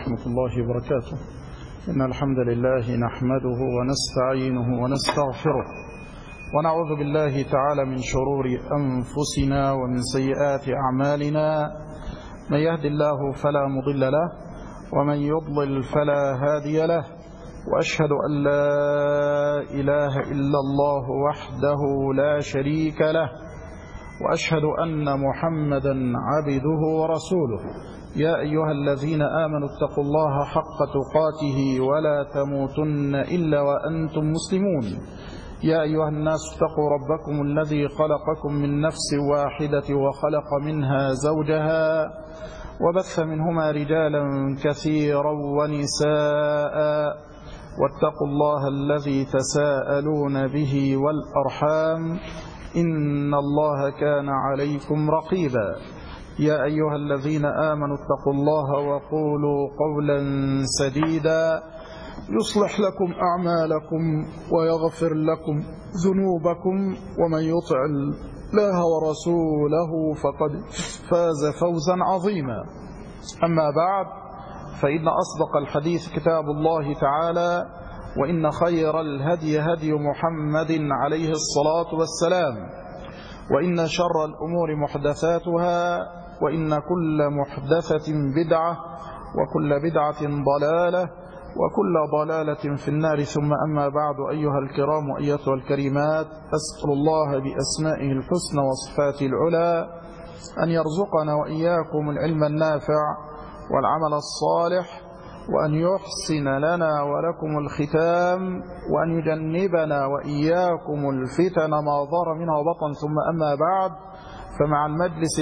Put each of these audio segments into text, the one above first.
ورحمة الله وبركاته. إن الحمد لله نحمده ونستعينه ونستغفره ونعوذ بالله تعالى من شرور أنفسنا ومن سيئات أعمالنا. من يهد الله فلا مضل له ومن يضلل فلا هادي له، وأشهد أن لا إله إلا الله وحده لا شريك له، وأشهد أن محمدا عبده ورسوله. يا أيها الذين آمنوا اتقوا الله حق تقاته ولا تموتن إلا وأنتم مسلمون. يا أيها الناس اتقوا ربكم الذي خلقكم من نفس واحدة وخلق منها زوجها وبث منهما رجالا كثيرا ونساء، واتقوا الله الذي تساءلون به والأرحام إن الله كان عليكم رقيبا. يا أيها الذين آمنوا اتقوا الله وقولوا قولا سديدا يصلح لكم أعمالكم ويغفر لكم ذنوبكم، ومن يطع الله ورسوله فقد فاز فوزا عظيما. أما بعد، فإن أصدق الحديث كتاب الله تعالى، وإن خير الهدي هدي محمد عليه الصلاة والسلام، وإن شر الأمور محدثاتها، وإن كل محدثة بدعة، وكل بدعة ضلالة، وكل ضلالة في النار. ثم أما بعد، أيها الكرام وأيتها الكريمات، أسأل الله بأسمائه الحسنى وصفاته العلى أن يرزقنا وإياكم العلم النافع والعمل الصالح، وأن يحسن لنا ولكم الختام، وأن يجنبنا وإياكم الفتن ما ظهر منها وبطن. ثم أما بعد، فمع المجلس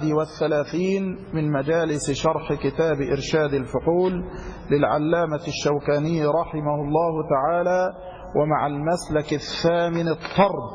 31 من مجالس شرح كتاب إرشاد الفحول للعلامة الشوكاني رحمه الله تعالى، ومع المسلك 8 الطرد.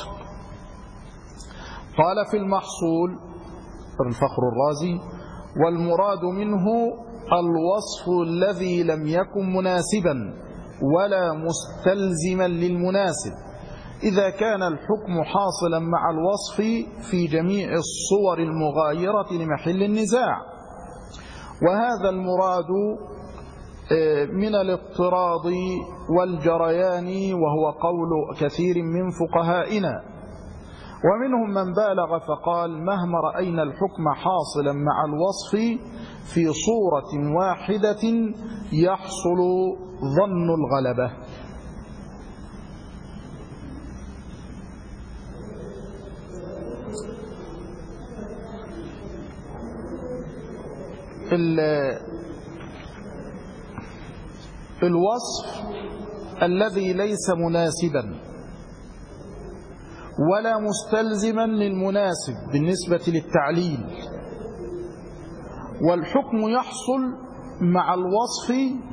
قال في المحصول الفخر الرازي: والمراد منه الوصف الذي لم يكن مناسبا ولا مستلزما للمناسب، إذا كان الحكم حاصلا مع الوصف في جميع الصور المغايرة لمحل النزاع. وهذا المراد من الاضطراد والجريان، وهو قول كثير من فقهائنا، ومنهم من بالغ فقال: مهما رأينا الحكم حاصلا مع الوصف في صورة واحدة يحصل ظن الغلبة. الوصف الذي ليس مناسبا ولا مستلزما للمناسب بالنسبة للتعليل، والحكم يحصل مع الوصف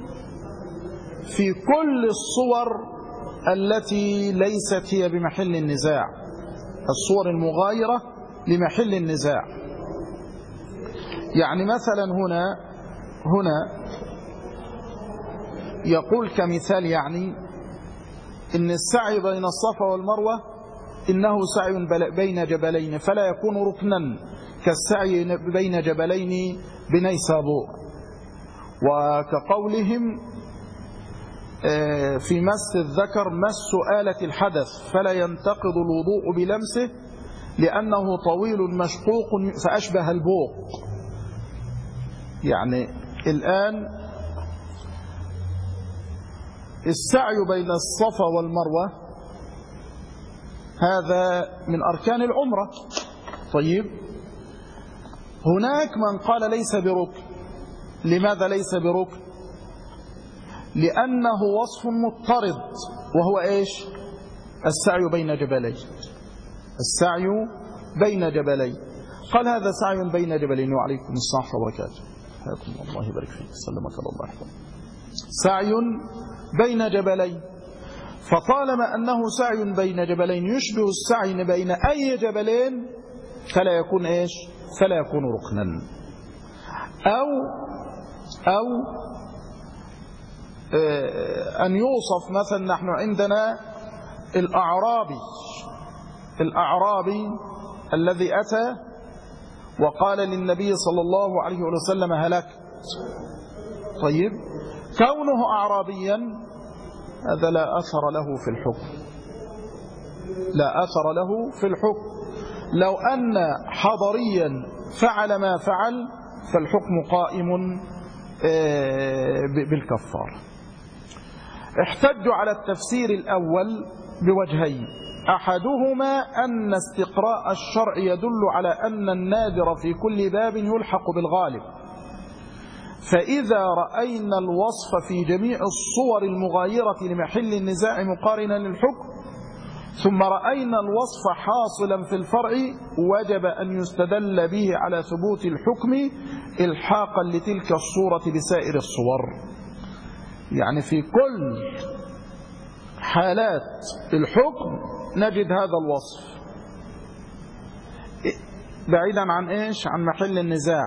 في كل الصور التي ليست هي بمحل النزاع، الصور المغايرة لمحل النزاع. يعني مثلا هنا يقول كمثال، يعني إن السعي بين الصفا والمروة إنه سعي بين جبلين فلا يكون ركنا كالسعي بين جبلين بنيسابور. وكقولهم في مس الذكر مس آلة الحدث فلا ينتقض الوضوء بلمسه لأنه طويل مشقوق فأشبه البوق. يعني الآن السعي بين الصفا والمروة هذا من أركان العمرة. طيب، هناك من قال ليس بركن. لماذا ليس بركن؟ لأنه وصف مضطرد، وهو إيش؟ السعي بين جبلين. السعي بين جبلين. قال هذا سعي بين جبلين. وعليكم السلام وبركاته. حياكم الله يبارك فيك. سلمك الله يحفظك. سعي بين جبلين، فطالما أنه سعي بين جبلين يشبه السعي بين أي جبلين فلا يكون إيش؟ فلا يكون ركنا. أو أن يوصف مثلا، نحن عندنا الأعرابي الذي أتى وقال للنبي صلى الله عليه وسلم: هلكت. طيب، كونه أعرابيا هذا لا أثر له في الحكم، لا أثر له في الحكم. لو أن حضريا فعل ما فعل فالحكم قائم بالكفار. احتجوا على التفسير الأول بوجهين، أحدهما أن استقراء الشرع يدل على أن النادر في كل باب يلحق بالغالب، فإذا رأينا الوصف في جميع الصور المغايرة لمحل النزاع مقارنا للحكم ثم رأينا الوصف حاصلا في الفرع وجب أن يستدل به على ثبوت الحكم إلحاقا لتلك الصورة بسائر الصور. يعني في كل حالات الحكم نجد هذا الوصف بعيدا عن إيش؟ عن محل النزاع.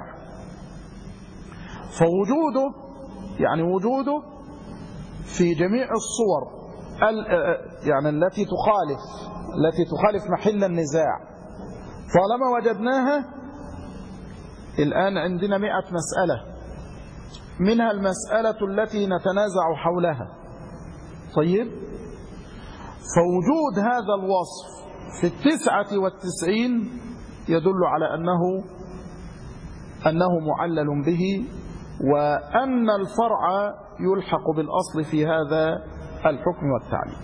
فوجوده يعني وجوده في جميع الصور يعني التي تخالف محل النزاع طالما وجدناها. الآن عندنا 100 مسألة، منها المسألة التي نتنازع حولها. طيب، فوجود هذا الوصف في 99 يدل على أنه معلل به، وأن الفرع يلحق بالأصل في هذا الحكم والتعليل.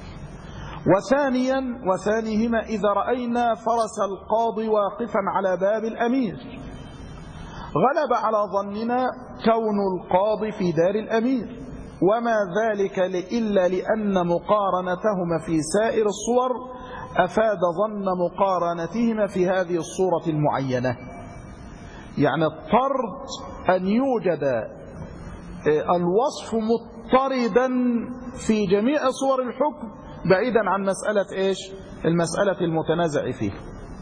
وثانيهما إذا رأينا فرس القاضي واقفا على باب الأمير غلب على ظننا كون القاضي في دار الأمير، وما ذلك إلا لأن مقارنتهما في سائر الصور أفاد ظن مقارنتهما في هذه الصورة المعينة. يعني الطرد أن يوجد الوصف مضطردا في جميع صور الحكم بعيدا عن مسألة إيش؟ المسألة المتنازع فيه.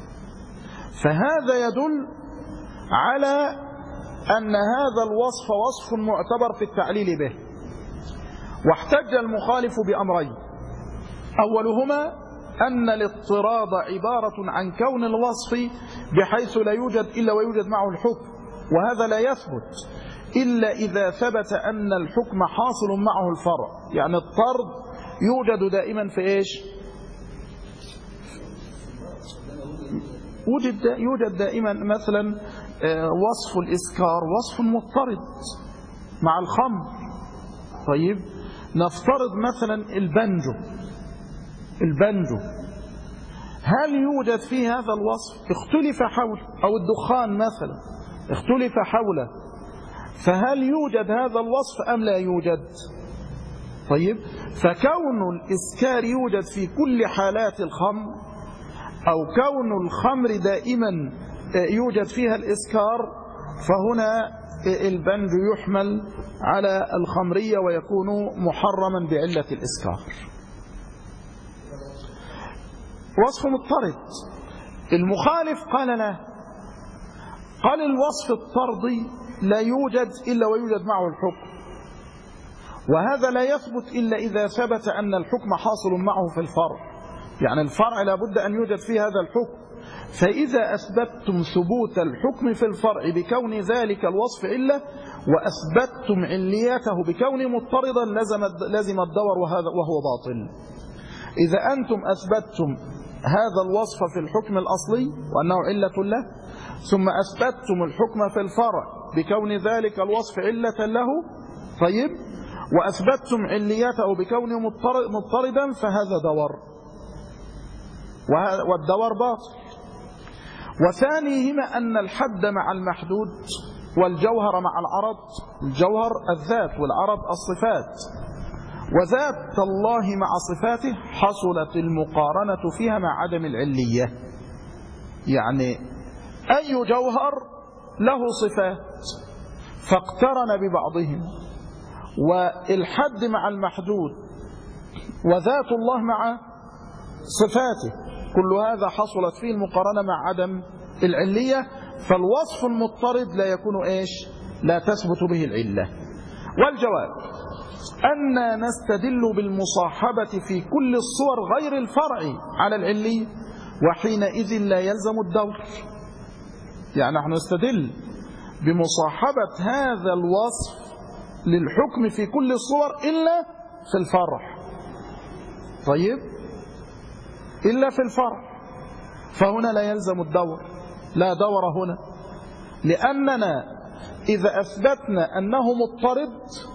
فهذا يدل على أن هذا الوصف وصف معتبر في التعليل به. واحتج المخالف بأمرين، أولهما أن الاضطراد عبارة عن كون الوصف بحيث لا يوجد إلا ويوجد معه الحكم، وهذا لا يثبت إلا إذا ثبت أن الحكم حاصل معه الفرع. يعني الطرد يوجد دائما في إيش؟ يوجد دائما مثلا وصف الإسكار وصف مضطرد مع الخمر. طيب، نفترض مثلا البنجو هل يوجد فيه هذا الوصف؟ اختلف حوله. أو الدخان مثلا اختلف حوله، فهل يوجد هذا الوصف أم لا يوجد؟ طيب، فكون الإسكار يوجد في كل حالات الخمر أو كون الخمر دائما يوجد فيها الإسكار، فهنا البنج يحمل على الخمرية ويكون محرما بعلة الإسكار. وصف مضطرد. المخالف قال لا، قال الوصف الطردي لا يوجد إلا ويوجد معه الحكم، وهذا لا يثبت إلا إذا ثبت أن الحكم حاصل معه في الفرع. يعني الفرع لابد أن يوجد فيه هذا الحكم. فإذا أثبتتم ثبوت الحكم في الفرع بكون ذلك الوصف علة وأثبتتم عليته بكونه مضطردا لزم الدور، وهو باطل. إذا أنتم أثبتتم هذا الوصف في الحكم الأصلي وأنه علة له، ثم أثبتتم الحكم في الفرع بكون ذلك الوصف علة له، طيب، وأثبتتم عليته بكونه مضطردا، فهذا دور، والدور باطل. وثانيهما أن الحد مع المحدود والجوهر مع العرض، الجوهر الذات والعرض الصفات، وذات الله مع صفاته حصلت المقارنة فيها مع عدم العلية. يعني أي جوهر له صفات فاقترن ببعضهم، والحد مع المحدود وذات الله مع صفاته، كل هذا حصلت فيه المقارنة مع عدم العلية، فالوصف المضطرد لا يكون إيش؟ لا تثبت به العلة. والجواب أن نستدل بالمصاحبة في كل الصور غير الفرع على العلية، وحينئذ لا يلزم الدور. يعني نحن نستدل بمصاحبة هذا الوصف للحكم في كل الصور إلا في الفرع. طيب، إلا في الفرع، فهنا لا يلزم الدور، لا دور هنا، لأننا إذا أثبتنا أنه مضطرد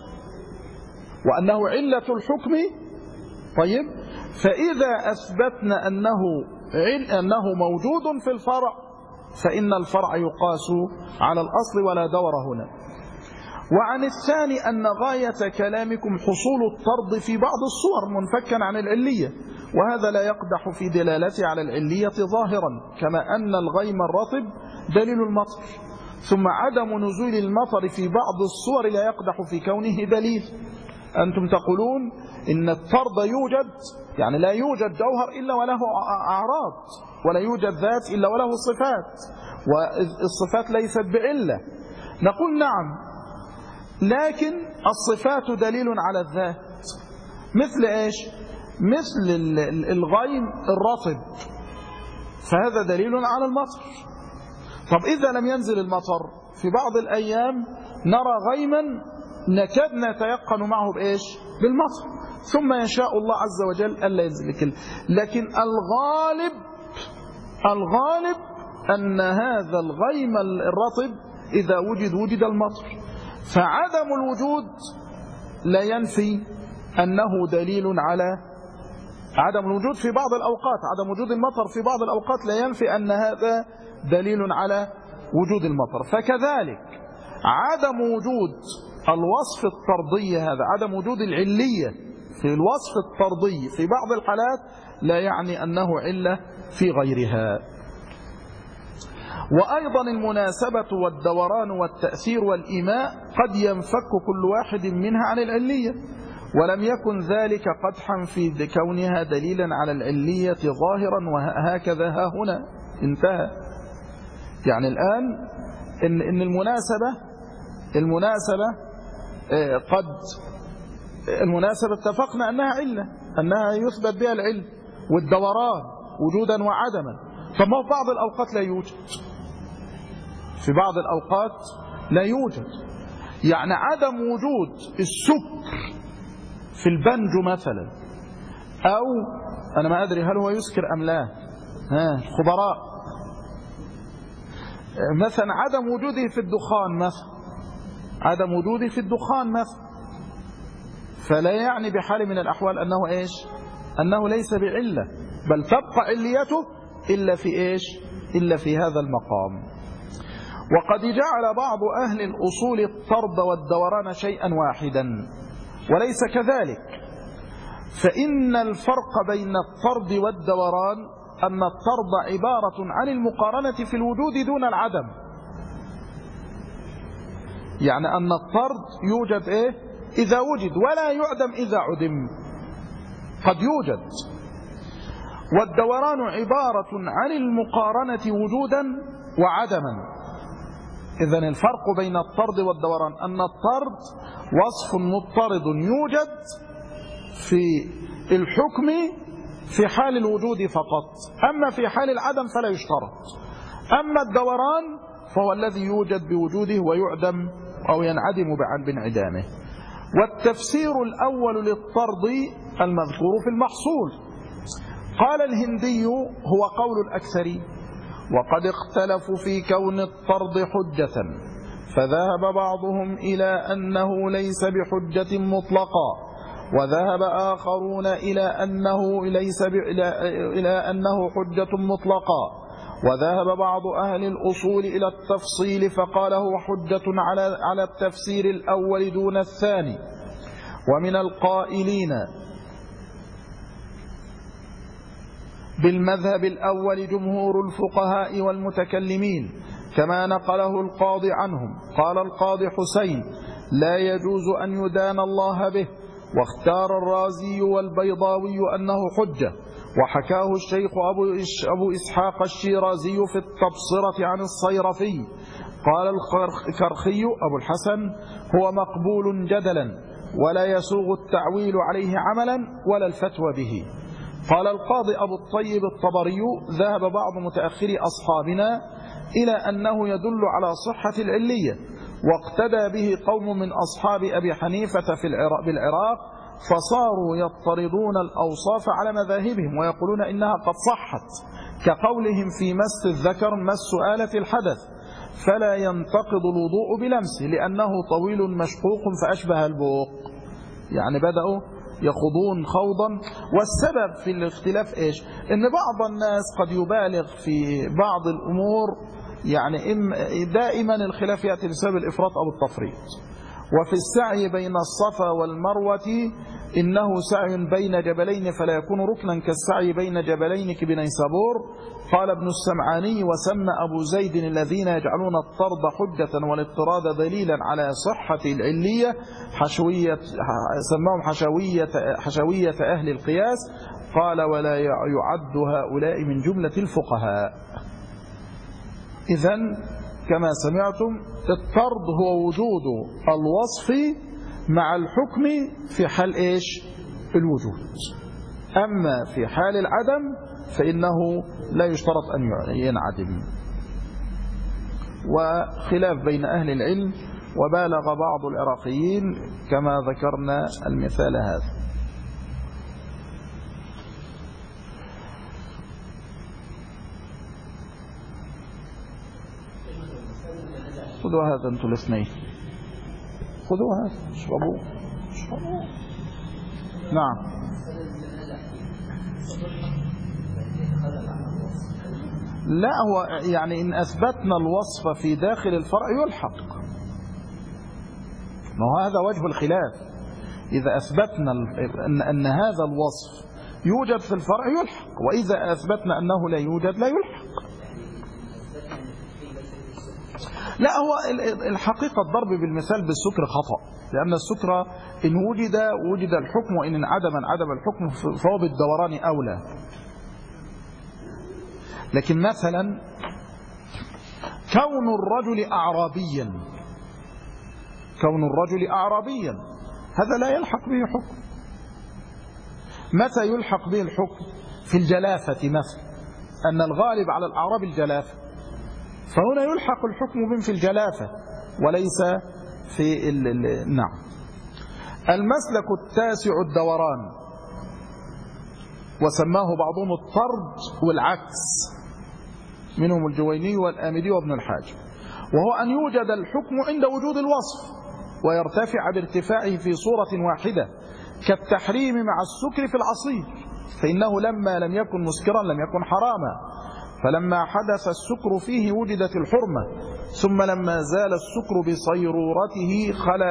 وأنه علة الحكم، طيب، فإذا أثبتنا أنه موجود في الفرع فإن الفرع يقاس على الأصل ولا دور هنا. وعن الثاني أن غاية كلامكم حصول الطرد في بعض الصور منفكا عن العلية، وهذا لا يقدح في دلالته على العلية ظاهرا، كما أن الغيم الرطب دليل المطر، ثم عدم نزول المطر في بعض الصور لا يقدح في كونه دليل. أنتم تقولون إن الطرد يوجد، يعني لا يوجد جوهر إلا وله أعراض، ولا يوجد ذات إلا وله صفات، والصفات ليست بعلة. نقول نعم، لكن الصفات دليل على الذات. مثل إيش؟ مثل الغيم الرطب، فهذا دليل على المطر. طب إذا لم ينزل المطر في بعض الأيام نرى غيما نكاد نتيقن معه بإيش؟ بالمطر، ثم يشاء الله عز وجل ألا ينزل الكل. لكن الغالب أن هذا الغيم الرطب إذا وجد المطر، فعدم الوجود لا ينفي أنه دليل على عدم الوجود في بعض الأوقات، عدم وجود المطر في بعض الأوقات لا ينفي أن هذا دليل على وجود المطر. فكذلك عدم وجود الوصف الطردي، هذا عدم وجود العلية في الوصف الطردي في بعض الحالات لا يعني أنه علة في غيرها. وأيضا المناسبة والدوران والتأثير والإيماء قد ينفك كل واحد منها عن العلية، ولم يكن ذلك قدحا في كونها دليلا على العلية ظاهرا، وهكذا ها هنا انتهى. يعني الآن إن المناسبة اتفقنا أنها علة، أنها يثبت بها العلم والدوران وجودا وعدما. طب ما في بعض الأوقات لا يوجد، في بعض الأوقات لا يوجد. يعني عدم وجود السكر في البنجو مثلا، أو أنا ما أدري هل هو يسكر أم لا، خبراء مثلا عدم وجوده في الدخان مثلا، عدم وجوده في الدخان مثلا، فلا يعني بحال من الأحوال أنه إيش؟ أنه ليس بعلة، بل تبقى عليته إلا في إيش؟ إلا في هذا المقام. وقد جعل بعض أهل الأصول الطرد والدوران شيئا واحدا، وليس كذلك، فإن الفرق بين الطرد والدوران أن الطرد عبارة عن المقارنة في الوجود دون العدم. يعني أن الطرد يوجد إيه؟ إذا وجد، ولا يعدم إذا عدم، قد يوجد. والدوران عبارة عن المقارنة وجودا وعدما. إذن الفرق بين الطرد والدوران أن الطرد وصف مضطرد يوجد في الحكم في حال الوجود فقط، أما في حال العدم فلا يشترط. أما الدوران فهو الذي يوجد بوجوده ويعدم أو ينعدم بانعدامه. والتفسير الأول للطرد المذكور في المحصول. قال الهندي هو قول الأكثر، وقد اختلفوا في كون الطرد حجة، فذهب بعضهم إلى أنه ليس بحجة مطلقا، وذهب آخرون إلى أنه حجة مطلقا، وذهب بعض أهل الأصول إلى التفصيل فقال هو حجة على التفسير الأول دون الثاني. ومن القائلين بالمذهب الأول جمهور الفقهاء والمتكلمين، كما نقله القاضي عنهم. قال القاضي حسين لا يجوز أن يدان الله به، واختار الرازي والبيضاوي أنه حجة، وحكاه الشيخ أبو إسحاق الشيرازي في التبصرة عن الصيرفي. قال الكرخي أبو الحسن هو مقبول جدلا، ولا يسوغ التعويل عليه عملا ولا الفتوى به. قال القاضي أبو الطيب الطبري ذهب بعض متأخري أصحابنا إلى أنه يدل على صحة العلية، واقتدى به قوم من أصحاب أبي حنيفة بالعراق فصاروا يضطردون الأوصاف على مذاهبهم ويقولون إنها قد صحت، كقولهم في مس الذكر مس آلة الحدث فلا ينتقض الوضوء بلمسه لأنه طويل مشقوق فأشبه البوق. يعني بدأوا يخوضون خوضا. والسبب في الاختلاف إيش؟ إن بعض الناس قد يبالغ في بعض الأمور، يعني دائما الخلاف يأتي بسبب الإفراط أو التفريط. وفي السعي بين الصفا والمروة إنه سعي بين جبلين فلا يكون ركنا كالسعي بين جبلين كبنيسابور. قال ابن السمعاني: وسمى أبو زيد الذين يجعلون الطرد حجة والاضطراد دليلا على صحة العلية سماهم حشوية أهل القياس. قال: ولا يعد هؤلاء من جملة الفقهاء. إذن كما سمعتم الطرد هو وجود الوصف مع الحكم في حال إيش؟ الوجود. أما في حال العدم فإنه لا يشترط أن ينعدم. وخلاف بين أهل العلم، وبالغ بعض العراقيين كما ذكرنا المثال هذا. خذوا هذا أنتم الاثنين، خذوا هذا اشربوا. نعم. لا، هو يعني إن أثبتنا الوصف في داخل الفرع يلحق، ما هو هذا وجه الخلاف. إذا أثبتنا أن هذا الوصف يوجد في الفرع يلحق، وإذا أثبتنا أنه لا يوجد لا يلحق. لا، هو الحقيقة الضرب بالمثال بالسكر خطأ، لأن السكر إن وجد الحكم، وإن انعدم الحكم فهو بالدوران أولى. لكن مثلا كون الرجل أعرابيا هذا لا يلحق به حكم. متى يلحق به الحكم؟ في الجلافة مثلا، أن الغالب على الأعراب الجلافة، فهنا يلحق الحكم بهم في الجلافة وليس في نعم. المسلك التاسع الدوران، وسماه بعضهم الطرد والعكس، منهم الجويني والآمدي وابن الحاج، وهو أن يوجد الحكم عند وجود الوصف ويرتفع بارتفاعه في صورة واحدة، كالتحريم مع السكر في العصير، فإنه لما لم يكن مسكرا لم يكن حراما، فلما حدث السكر فيه وجدت الحرمة، ثم لما زال السكر بصيرورته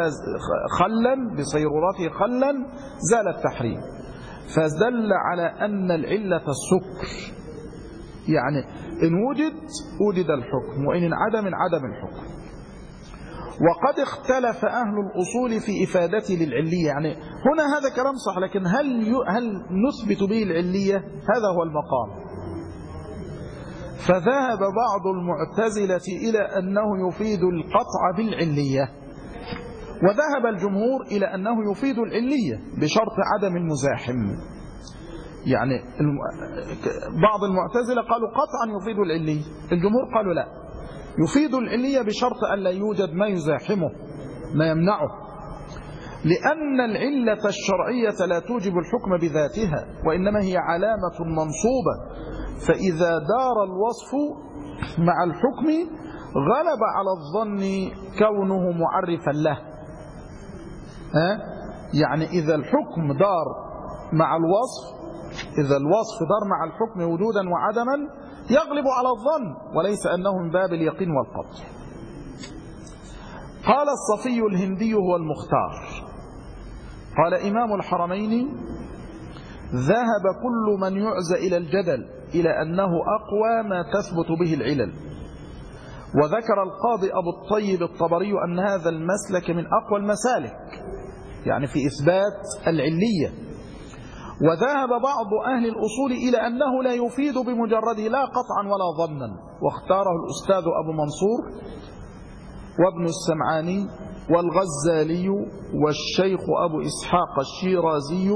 خلا زال التحريم، فدل على أن العلة السكر، يعني إن وجد الحكم، وإن انعدم الحكم. وقد اختلف أهل الأصول في إفادته للعلية، يعني هنا هذا كلام صح، لكن هل نثبت به العلية؟ هذا هو المقام. فذهب بعض المعتزلة إلى أنه يفيد القطع بالعلية، وذهب الجمهور إلى أنه يفيد العلية بشرط عدم المزاحم. يعني بعض المعتزلة قالوا قطعا يفيد العلية، الجمهور قالوا لا، يفيد العلية بشرط أن لا يوجد ما يزاحمه ما يمنعه، لأن العلة الشرعية لا توجب الحكم بذاتها، وإنما هي علامة منصوبة، فإذا دار الوصف مع الحكم غلب على الظن كونه معرفا له. يعني إذا الحكم دار مع الوصف، إذا الوصف دار مع الحكم وجودا وعدما يغلب على الظن، وليس أنه من باب اليقين والقطع. قال الصفي الهندي هو المختار. قال إمام الحرمين: ذهب كل من يعزى إلى الجدل إلى أنه أقوى ما تثبت به العلل. وذكر القاضي أبو الطيب الطبري أن هذا المسلك من أقوى المسالك، يعني في إثبات العلية. وذهب بعض أهل الأصول إلى أنه لا يفيد بمجرده لا قطعا ولا ظنا، واختاره الأستاذ أبو منصور وابن السمعاني والغزالي والشيخ أبو إسحاق الشيرازي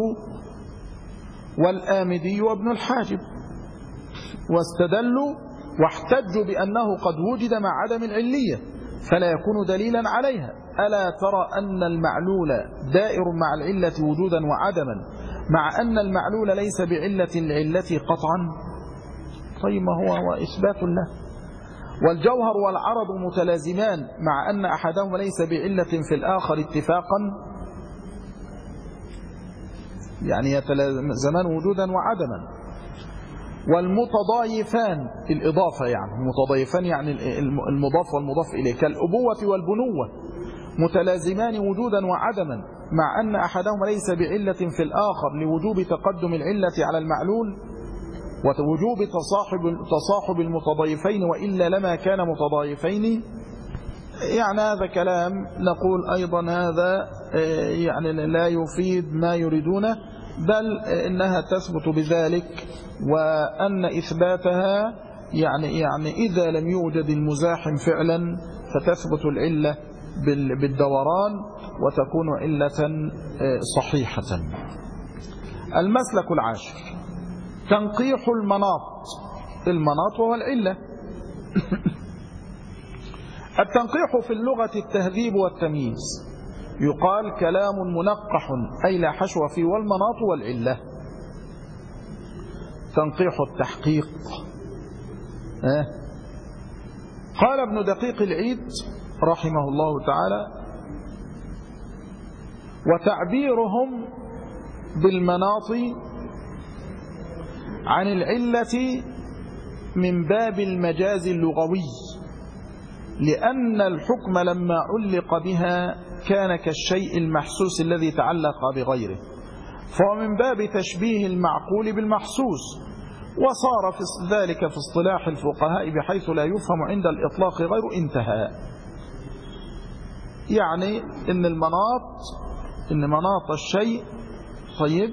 والآمدي وابن الحاجب، واستدلوا واحتجوا بأنه قد وجد مع عدم العلية، فلا يكون دليلا عليها. ألا ترى أن المعلول دائر مع العلة وجودا وعدما، مع أن المعلول ليس بعلة العلة قطعا؟ طيب ما هو إثبات له. والجوهر والعرض متلازمان، مع أن أحدهما ليس بعلة في الآخر اتفاقا، يعني يتلازمان وجودا وعدما. والمتضايفان الإضافة، يعني متضايفان يعني المضاف والمضاف إليه، كالأبوة والبنوة متلازمان وجودا وعدما، مع أن أحدهما ليس بعلة في الآخر لوجوب تقدم العلة على المعلول ووجوب تصاحب المتضايفين، وإلا لما كان متضايفين. يعني هذا كلام نقول أيضا هذا يعني لا يفيد ما يريدونه، بل إنها تثبت بذلك، وأن إثباتها يعني إذا لم يوجد المزاحم فعلا فتثبت العلة بالدوران وتكون علة صحيحة. المسلك العاشر تنقيح المناط. المناط وهو العلة. التنقيح في اللغة التهذيب والتمييز. يقال كلام منقح أي لا حشو فيه، والمناط والعلة. تنقيح التحقيق. قال ابن دقيق العيد رحمه الله تعالى: وتعبيرهم بالمناط عن العلة من باب المجاز اللغوي، لأن الحكم لما علق بها كان كالشيء المحسوس الذي تعلق بغيره، فهو من باب تشبيه المعقول بالمحسوس، وصار في ذلك في اصطلاح الفقهاء بحيث لا يفهم عند الإطلاق غير انتهاء. يعني إن مناط الشيء طيب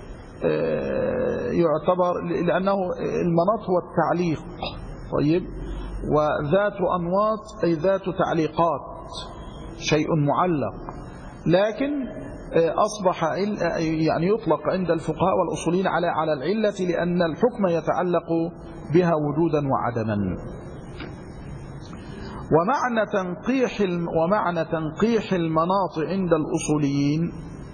يعتبر، لأنه المناط هو التعليق طيب، وذات أنواط أي ذات تعليقات، شيء معلق، لكن أصبح يعني يطلق عند الفقهاء والأصوليين على العلة، لأن الحكم يتعلق بها وجودا وعدما. ومعنى تنقيح المناط عند الأصوليين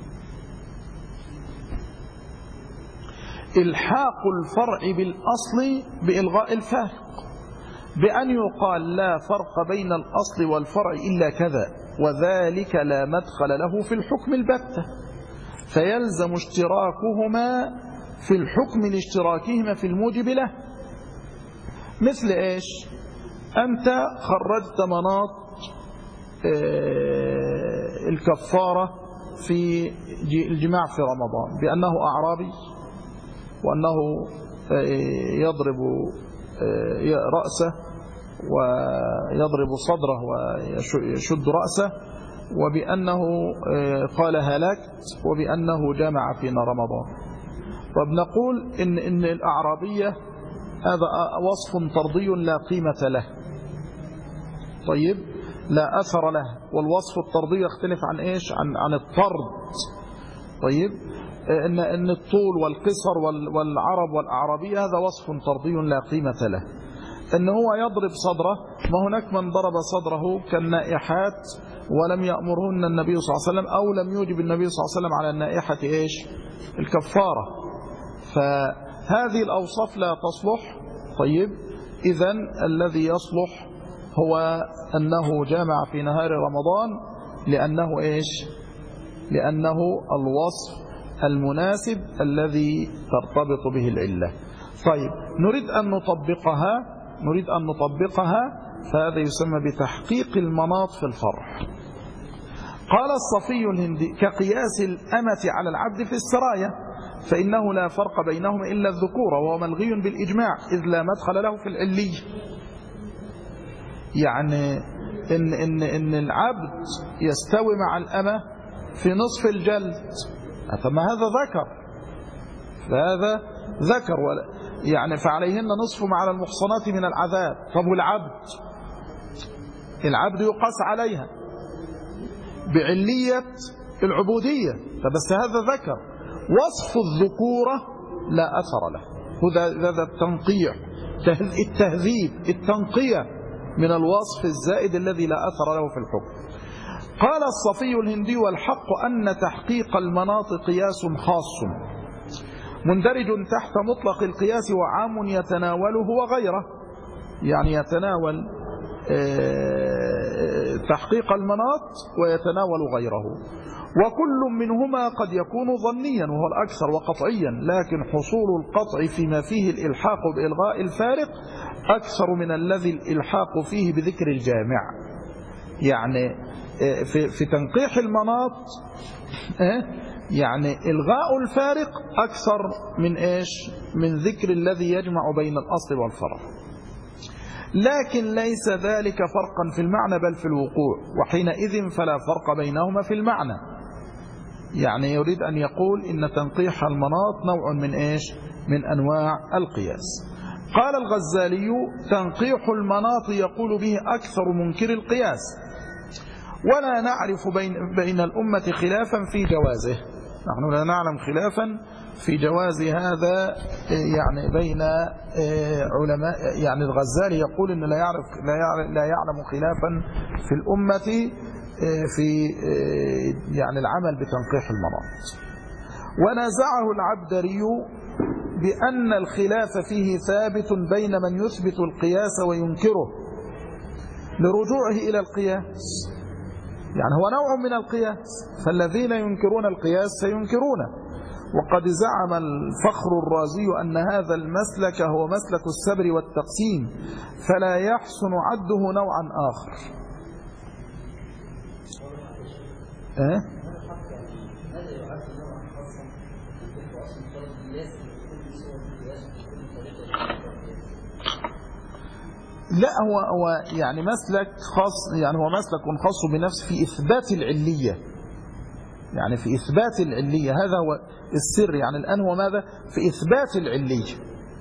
إلحاق الفرع بالأصل بإلغاء الفارق، بأن يقال لا فرق بين الأصل والفرع إلا كذا، وذلك لا مدخل له في الحكم البتة، فيلزم اشتراكهما في الحكم لاشتراكهما في الموجب له. مثل إيش؟ أنت خرجت مناط الكفارة في الجماع في رمضان بأنه أعرابي، وأنه يضرب رأسه ويضرب صدره ويشد رأسه، وبأنه قال هلكت، وبأنه جمع في رمضان. فبنقول إن الأعرابية هذا وصف طردي لا قيمة له، طيب لا أثر له. والوصف الطردي يختلف عن إيش؟ عن الطرد. طيب إن الطول والقصر والعرب والأعرابية هذا وصف طردي لا قيمة له. إن هو يضرب صدره، ما هناك من ضرب صدره كالنائحات ولم يأمرهن النبي صلى الله عليه وسلم، أو لم يوجب النبي صلى الله عليه وسلم على النائحة إيش؟ الكفارة. فهذه الأوصاف لا تصلح. طيب إذن الذي يصلح هو أنه جامع في نهار رمضان، لأنه إيش؟ لأنه الوصف المناسب الذي ترتبط به العلة. طيب نريد أن نطبقها، فهذا يسمى بتحقيق المناط في الفرع. قال الصفي الهندي: كقياس الأمة على العبد في السرايا، فإنه لا فرق بينهما إلا الذكورة، وهو ملغي بالإجماع إذ لا مدخل له في العلية. يعني إن العبد يستوي مع الأمة في نصف الجلد، فما هذا ذكر، فهذا ذكر يعني فعليهن نصف ما على المحصنات من العذاب. طب العبد يقاس عليها بعلية العبودية، فبس هذا ذكر. وصف الذكورة لا أثر له، هذا التنقيع، التهذيب، التنقية. من الوصف الزائد الذي لا أثر له في الحكم. قال الصفي الهندي: والحق أن تحقيق المناط قياس خاص مندرج تحت مطلق القياس وعام يتناوله وغيره، يعني يتناول تحقيق المناط ويتناول غيره، وكل منهما قد يكون ظنيا وهو الأكثر وقطعيا، لكن حصول القطع فيما فيه الإلحاق بإلغاء الفارق أكثر من الذي الإلحاق فيه بذكر الجامع. يعني في تنقيح المناط يعني إلغاء الفارق أكثر من إيش؟ من ذكر الذي يجمع بين الأصل والفرع، لكن ليس ذلك فرقا في المعنى بل في الوقوع، وحينئذ فلا فرق بينهما في المعنى. يعني يريد أن يقول إن تنقيح المناط نوع من إيش؟ من أنواع القياس. قال الغزالي: تنقيح المناط يقول به أكثر منكر القياس، ولا نعرف بين الأمة خلافا في جوازه. نحن لا نعلم خلافا في جواز هذا يعني بين علماء. يعني الغزالي يقول إن لا يعلم خلافا في الأمة في يعني العمل بتنقيح المناط. ونازعه العبدري بأن الخلاف فيه ثابت بين من يثبت القياس وينكره لرجوعه إلى القياس، يعني هو نوع من القياس، فالذين ينكرون القياس سينكرونه. وقد زعم الفخر الرازي أن هذا المسلك هو مسلك السبر والتقسيم، فلا يحسن عده نوعا آخر. لا، هو يعني مسلك خاص، يعني هو مسلك خاص بنفسه في إثبات العلية، يعني في إثبات العلية، هذا هو السر. يعني الآن هو ماذا؟ في إثبات العلية.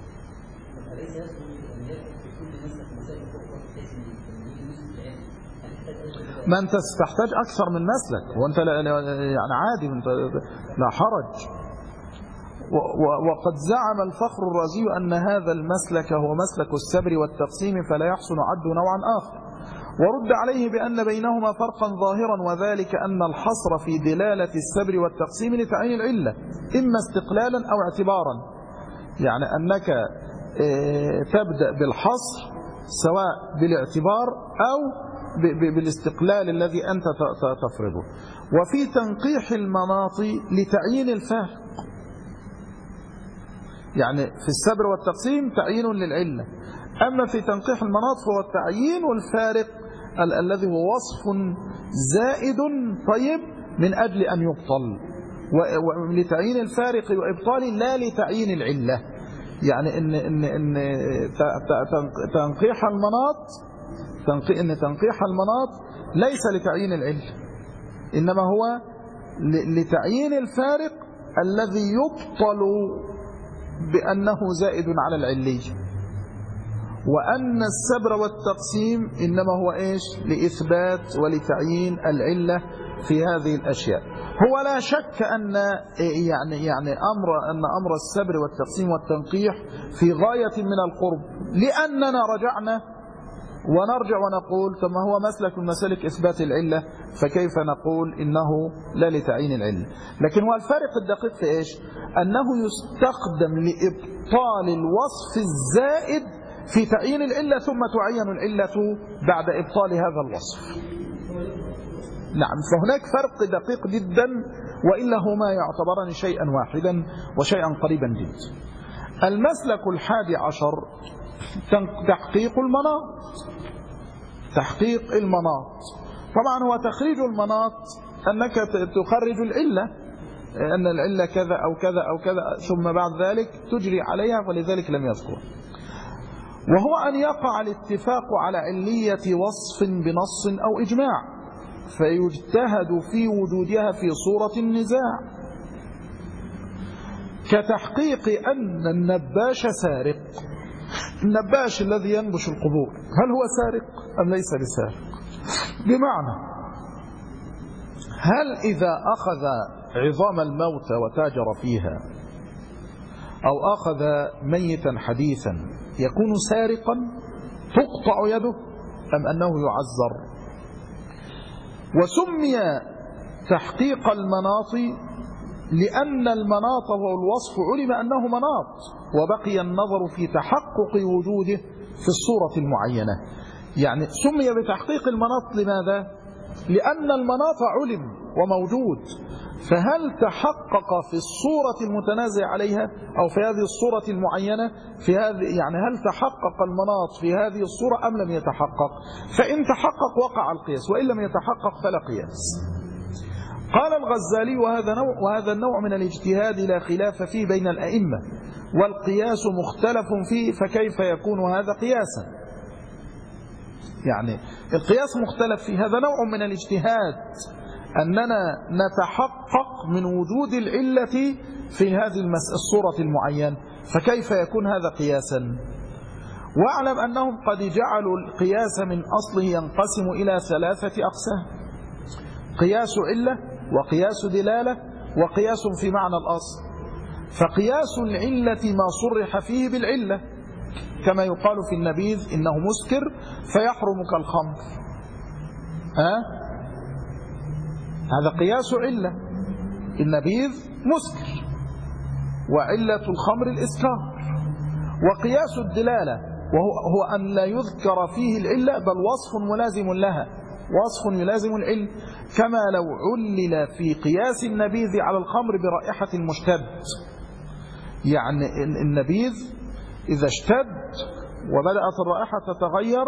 ما أنت تحتاج أكثر من مسلك، وأنت يعني عادي، أنت لا حرج. وقد زعم الفخر الرازي أن هذا المسلك هو مسلك السبر والتقسيم، فلا يحسن عد نوعا آخر. ورد عليه بأن بينهما فرقا ظاهرا، وذلك أن الحصر في دلالة السبر والتقسيم لتعيين العلة، إما استقلالا أو اعتبارا. يعني أنك تبدأ بالحصر سواء بالاعتبار أو بالاستقلال الذي أنت تفرضه. وفي تنقيح المناط لتعيين الفارق، يعني في السبر والتقسيم تعيين للعلة، أما في تنقيح المناط فهو التعيين والفارق الذي هو وصف زائد طيب من أجل أن يبطل، ولتعيين الفارق وإبطال لا لتعيين العلة. يعني إن تنقيح المناط تنقيح المناط ليس لتعيين العلة، إنما هو لتعيين الفارق الذي يبطل بأنه زائد على العلية. وأن السبر والتقسيم إنما هو إيش؟ لإثبات ولتعيين العلة في هذه الأشياء. هو لا شك أن أمر السبر والتقسيم والتنقيح في غاية من القرب، لأننا رجعنا ونرجع ونقول ثم هو مسلك من مسالك إثبات العلة، فكيف نقول إنه لا لتعيين العلة؟ لكن هو الفارق الدقيق في إيش؟ أنه يستخدم لإبطال الوصف الزائد في تعيين العلة، ثم تعين العلة بعد إبطال هذا الوصف. نعم، فهناك فرق دقيق جدا، وإلا هما يعتبران شيئا واحدا وشيئا قريبا جدا. المسلك 11 تحقيق المناط. تحقيق المناط طبعا هو تخريج المناط، أنك تخرج العلة، أن العلة كذا أو كذا أو كذا، ثم بعد ذلك تجري عليها، ولذلك لم يذكر. وهو أن يقع الاتفاق على علية وصف بنص أو إجماع، فيجتهد في وجودها في صورة النزاع، كتحقيق أن النباش سارق. النباش الذي ينبش القبور هل هو سارق أم ليس بسارق؟ بمعنى هل إذا أخذ عظام الموتى وتاجر فيها أو أخذ ميتا حديثا يكون سارقا تقطع يده؟ أم أنه يعذر. وسمي تحقيق المناط لأن المناط هو الوصف علم أنه مناط، وبقي النظر في تحقق وجوده في الصورة المعينة. يعني سمي بتحقيق المناط لماذا؟ لأن المناط علم وموجود، فهل تحقق في الصورة المتنازع عليها أو في هذه الصورة المعينة في هذه، يعني هل تحقق المناط في هذه الصورة أم لم يتحقق؟ فإن تحقق وقع القياس، وإن لم يتحقق فلا قياس. قال الغزالي: وهذا النوع من الاجتهاد لا خلاف فيه بين الأئمة، والقياس مختلف فيه، فكيف يكون هذا قياسا؟ يعني القياس مختلف فيه، هذا نوع من الاجتهاد، أننا نتحقق من وجود العلة في هذه الصورة المعينة، فكيف يكون هذا قياسا؟ واعلم أنهم قد جعلوا القياس من أصله ينقسم إلى 3 أقسام: قياس علة، وقياس دلالة، وقياس في معنى الأصل. فقياس العلة ما صرح فيه بالعلة، كما يقال في النبيذ إنه مسكر فيحرم كالخمر، هذا قياس علة، النبيذ مسكر وعلة الخمر الإسكار. وقياس الدلالة وهو أن لا يذكر فيه العلة بل وصف ملازم لها، وصف يلازم العلة، كما لو علل في قياس النبيذ على الخمر برائحة المشتد. يعني النبيذ إذا اشتد وبدأت الرائحة تتغير،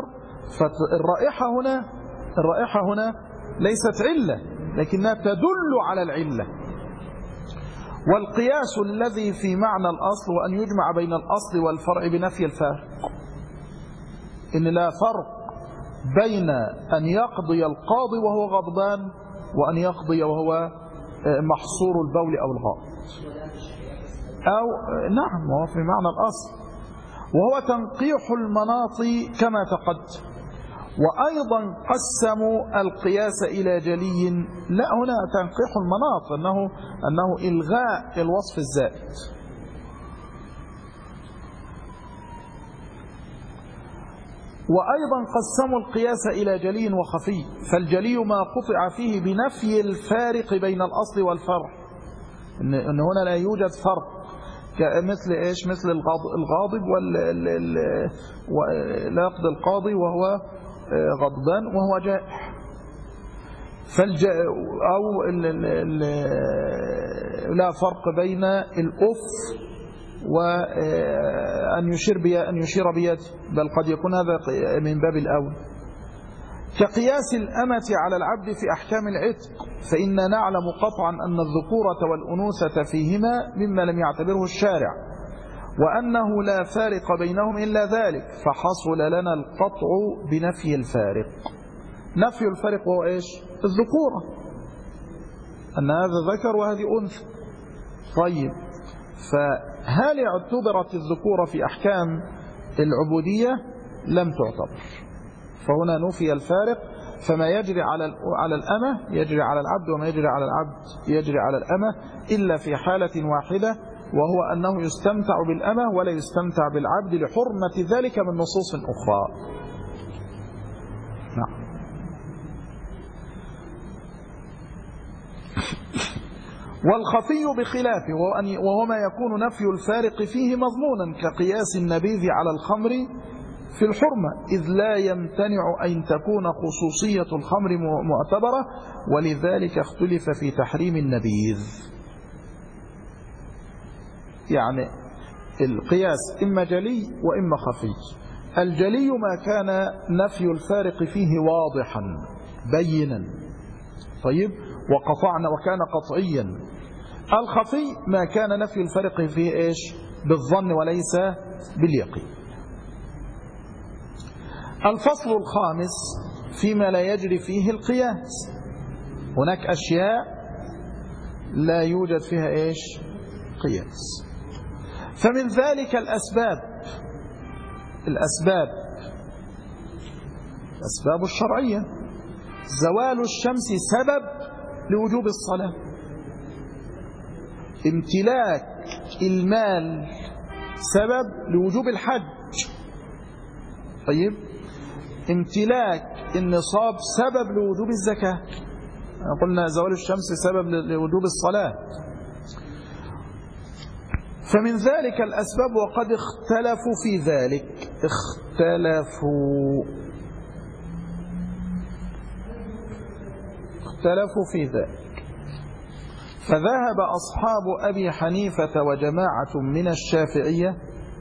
فالرائحة هنا ليست علة لكنها تدل على العلة. والقياس الذي في معنى الأصل وأن يجمع بين الأصل والفرع بنفي الفارق، إن لا فرق بين أن يقضي القاضي وهو غضبان وأن يقضي وهو محصور البول أو الغائط، أو نعم وهو في معنى الأصل، وهو تنقيح المناط كما تقدم. وأيضا قسموا القياس إلى جلي، لا هنا تنقيح المناط أنه إلغاء الوصف الزائد. وأيضا قسموا القياس إلى جلي وخفي، فالجلي ما قطع فيه بنفي الفارق بين الأصل والفرع، إن هنا لا يوجد فرق، مثل إيش؟ مثل الغاضب لا يقضي القاضي وهو غضبان وهو جائع، أو لا فرق بين الأف وأن يشير بيده، بل قد يكون هذا من باب الأول. كقياس الأمة على العبد في أحكام العتق، فإننا نعلم قطعا أن الذكورة والأنوثة فيهما مما لم يعتبره الشارع، وأنه لا فارق بينهم إلا ذلك، فحصل لنا القطع بنفي الفارق. نفي الفارق هو إيش؟ الذكورة، أن هذا ذكر وهذه أنثى. طيب، فهل اعتبرت الذكورة في أحكام العبودية؟ لم تعتبر، فهنا نفي الفارق، فما يجري على الأمة يجري على العبد، وما يجري على العبد يجري على الأمة، إلا في حالة واحدة، وهو أنه يستمتع بالأمة ولا يستمتع بالعبد لحرمة ذلك من نصوص أخرى. نعم. والخفي بخلافه، وهو ما يكون نفي الفارق فيه مضمونا، كقياس النبيذ على الخمر في الحرمة، إذ لا يمتنع أن تكون خصوصية الخمر معتبرة، ولذلك اختلف في تحريم النبيذ. يعني القياس إما جلي وإما خفي. الجلي ما كان نفي الفارق فيه واضحا بينا، طيب، وقطعنا وكان قطعيا. الخفي ما كان نفي الفارق فيه إيش؟ بالظن وليس باليقين. الفصل الخامس فيما لا يجري فيه القياس. هناك أشياء لا يوجد فيها إيش؟ قياس. فمن ذلك الأسباب الشرعية. زوال الشمس سبب لوجوب الصلاة، امتلاك المال سبب لوجوب الحج، طيب، امتلاك النصاب سبب لوجوب الزكاة. قلنا زوال الشمس سبب لوجوب الصلاة. فمن ذلك الأسباب، وقد اختلفوا في ذلك، اختلفوا في ذلك. فذهب أصحاب أبي حنيفة وجماعة من الشافعية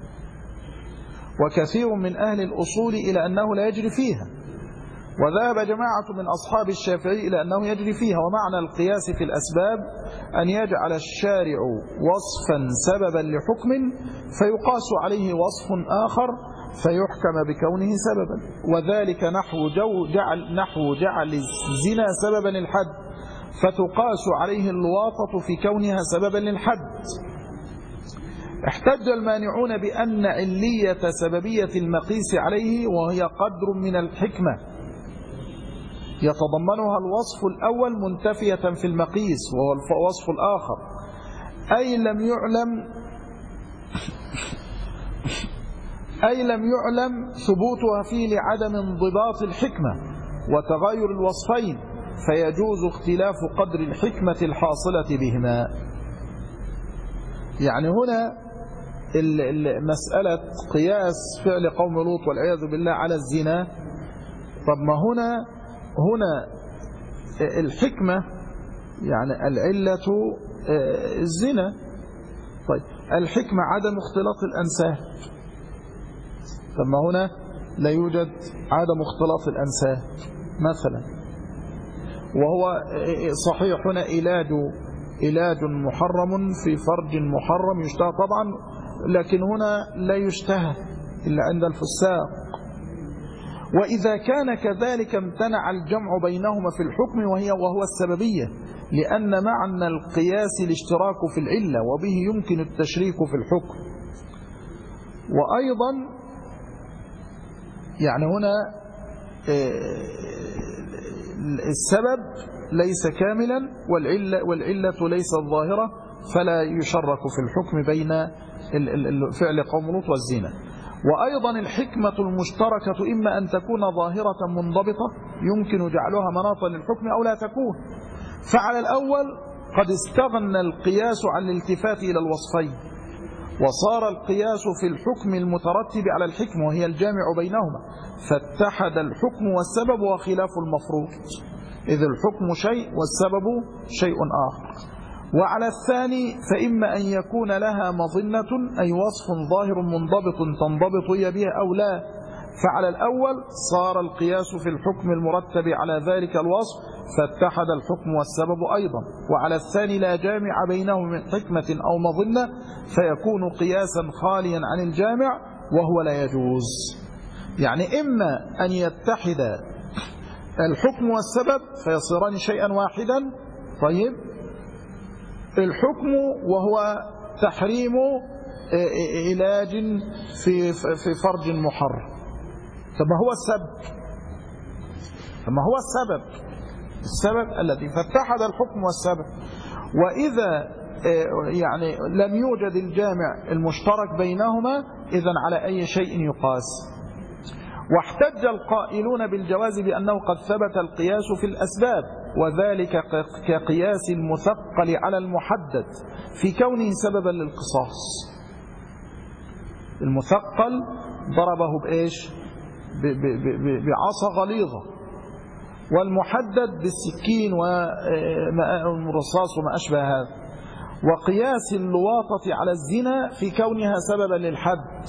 وكثير من أهل الأصول إلى أنه لا يجري فيها، وذهب جماعة من أصحاب الشافعي إلى أنه يجري فيها. ومعنى القياس في الأسباب أن يجعل الشارع وصفا سببا لحكم فيقاس عليه وصف آخر فيحكم بكونه سببا، وذلك نحو جعل الزنا سببا للحد فتقاس عليه اللواطة في كونها سببا للحد. احتج المانعون بأن علية سببية المقيس عليه وهي قدر من الحكمة يتضمنها الوصف الأول منتفية في المقيس وهو الوصف الآخر، أي لم يعلم ثبوتها فيه لعدم انضباط الحكمة وتغاير الوصفين، فيجوز اختلاف قدر الحكمة الحاصلة بهما. يعني هنا مسألة قياس فعل قوم لوط والعياذ بالله على الزنا. طب ما هنا الحكمة يعني العلة الزنا، طيب الحكمة عدم اختلاط الأنساب. طب ما هنا لا يوجد عدم اختلاط الأنساب مثلا، وهو صحيح هنا علاج محرم في فرج محرم يشتهى طبعا، لكن هنا لا يشتهى إلا عند الفساق. وإذا كان كذلك امتنع الجمع بينهما في الحكم وهو السببية، لأن معنى القياس الاشتراك في العلة وبه يمكن التشريك في الحكم. وأيضا يعني هنا السبب ليس كاملا والعلة ليست ظاهرة، فلا يشرك في الحكم بين فعل قوم لوط والزنا. وأيضا الحكمة المشتركة إما أن تكون ظاهرة منضبطة يمكن جعلها مناطا للحكم أو لا تكون. فعلى الأول قد استغنى القياس عن الالتفات إلى الوصفين، وصار القياس في الحكم المترتب على الحكم وهي الجامع بينهما، فاتحد الحكم والسبب وخلاف المفروض، إذ الحكم شيء والسبب شيء آخر. وعلى الثاني فإما أن يكون لها مظنة أي وصف ظاهر منضبط تنضبط هي به أو لا. فعلى الأول صار القياس في الحكم المرتب على ذلك الوصف فاتحد الحكم والسبب أيضا. وعلى الثاني لا جامع بينه من حكمة أو مظنة فيكون قياسا خاليا عن الجامع وهو لا يجوز. يعني إما أن يتحد الحكم والسبب فيصيران شيئا واحدا، طيب الحكم وهو تحريم علاج في فرج محرم، طب ما هو السبب؟ السبب الذي فاتحد الحكم والسبب. وإذا يعني لم يوجد الجامع المشترك بينهما إذن على أي شيء يقاس. واحتج القائلون بالجواز بأنه قد ثبت القياس في الأسباب، وذلك كقياس المثقل على المحدد في كونه سببا للقصاص. المثقل ضربه بإيش؟ بعصا غليظة، والمحدد بالسكين والرصاص وما أشبه هذا. وقياس اللواطة على الزنا في كونها سببا للحد.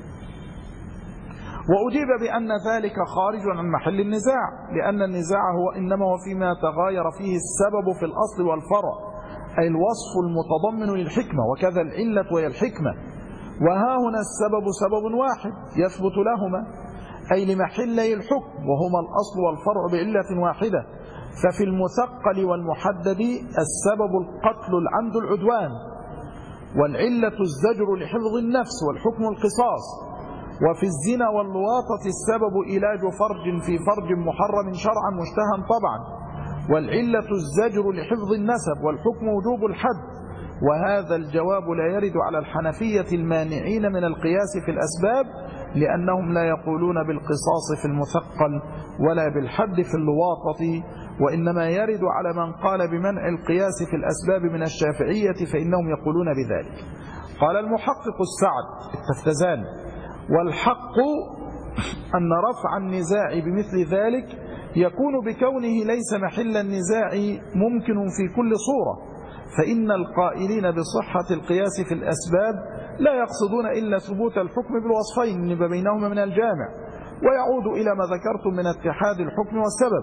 وأجيب بأن ذلك خارج عن محل النزاع، لأن النزاع هو إنما وفيما تغاير فيه السبب في الأصل والفرع، أي الوصف المتضمن للحكمة، وكذا العلة وهي الحكمة. وها هنا السبب سبب واحد يثبت لهما، أي لمحلي الحكم وهما الأصل والفرع بعلة واحدة. ففي المثقل والمحدد السبب القتل العمد العدوان، والعلة الزجر لحفظ النفس والحكم القصاص. وفي الزنا واللواطة السبب إلاج فرج في فرج محرم شرعا مشتهى طبعا، والعلة الزجر لحفظ النسب والحكم وجوب الحد. وهذا الجواب لا يرد على الحنفية المانعين من القياس في الأسباب، لأنهم لا يقولون بالقصاص في المثقل ولا بالحد في اللواطة، وإنما يرد على من قال بمنع القياس في الأسباب من الشافعية، فإنهم يقولون بذلك. قال المحقق السعد التفتزاني: والحق أن رفع النزاع بمثل ذلك يكون بكونه ليس محل النزاع ممكن في كل صورة، فإن القائلين بصحة القياس في الأسباب لا يقصدون إلا ثبوت الحكم بالوصفين لما بينهما من الجامع، ويعود إلى ما ذكرتم من اتحاد الحكم والسبب.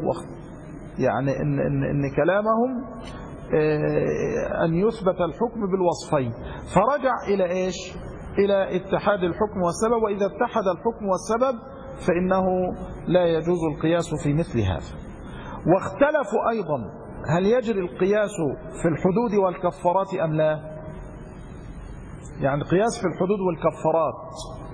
يعني إن كلامهم أن يثبت الحكم بالوصفين، فرجع إلى إيش؟ إلى اتحاد الحكم والسبب، وإذا اتحد الحكم والسبب فإنه لا يجوز القياس في مثل هذا. واختلفوا أيضا هل يجري القياس في الحدود والكفارات أم لا؟ يعني القياس في الحدود والكفارات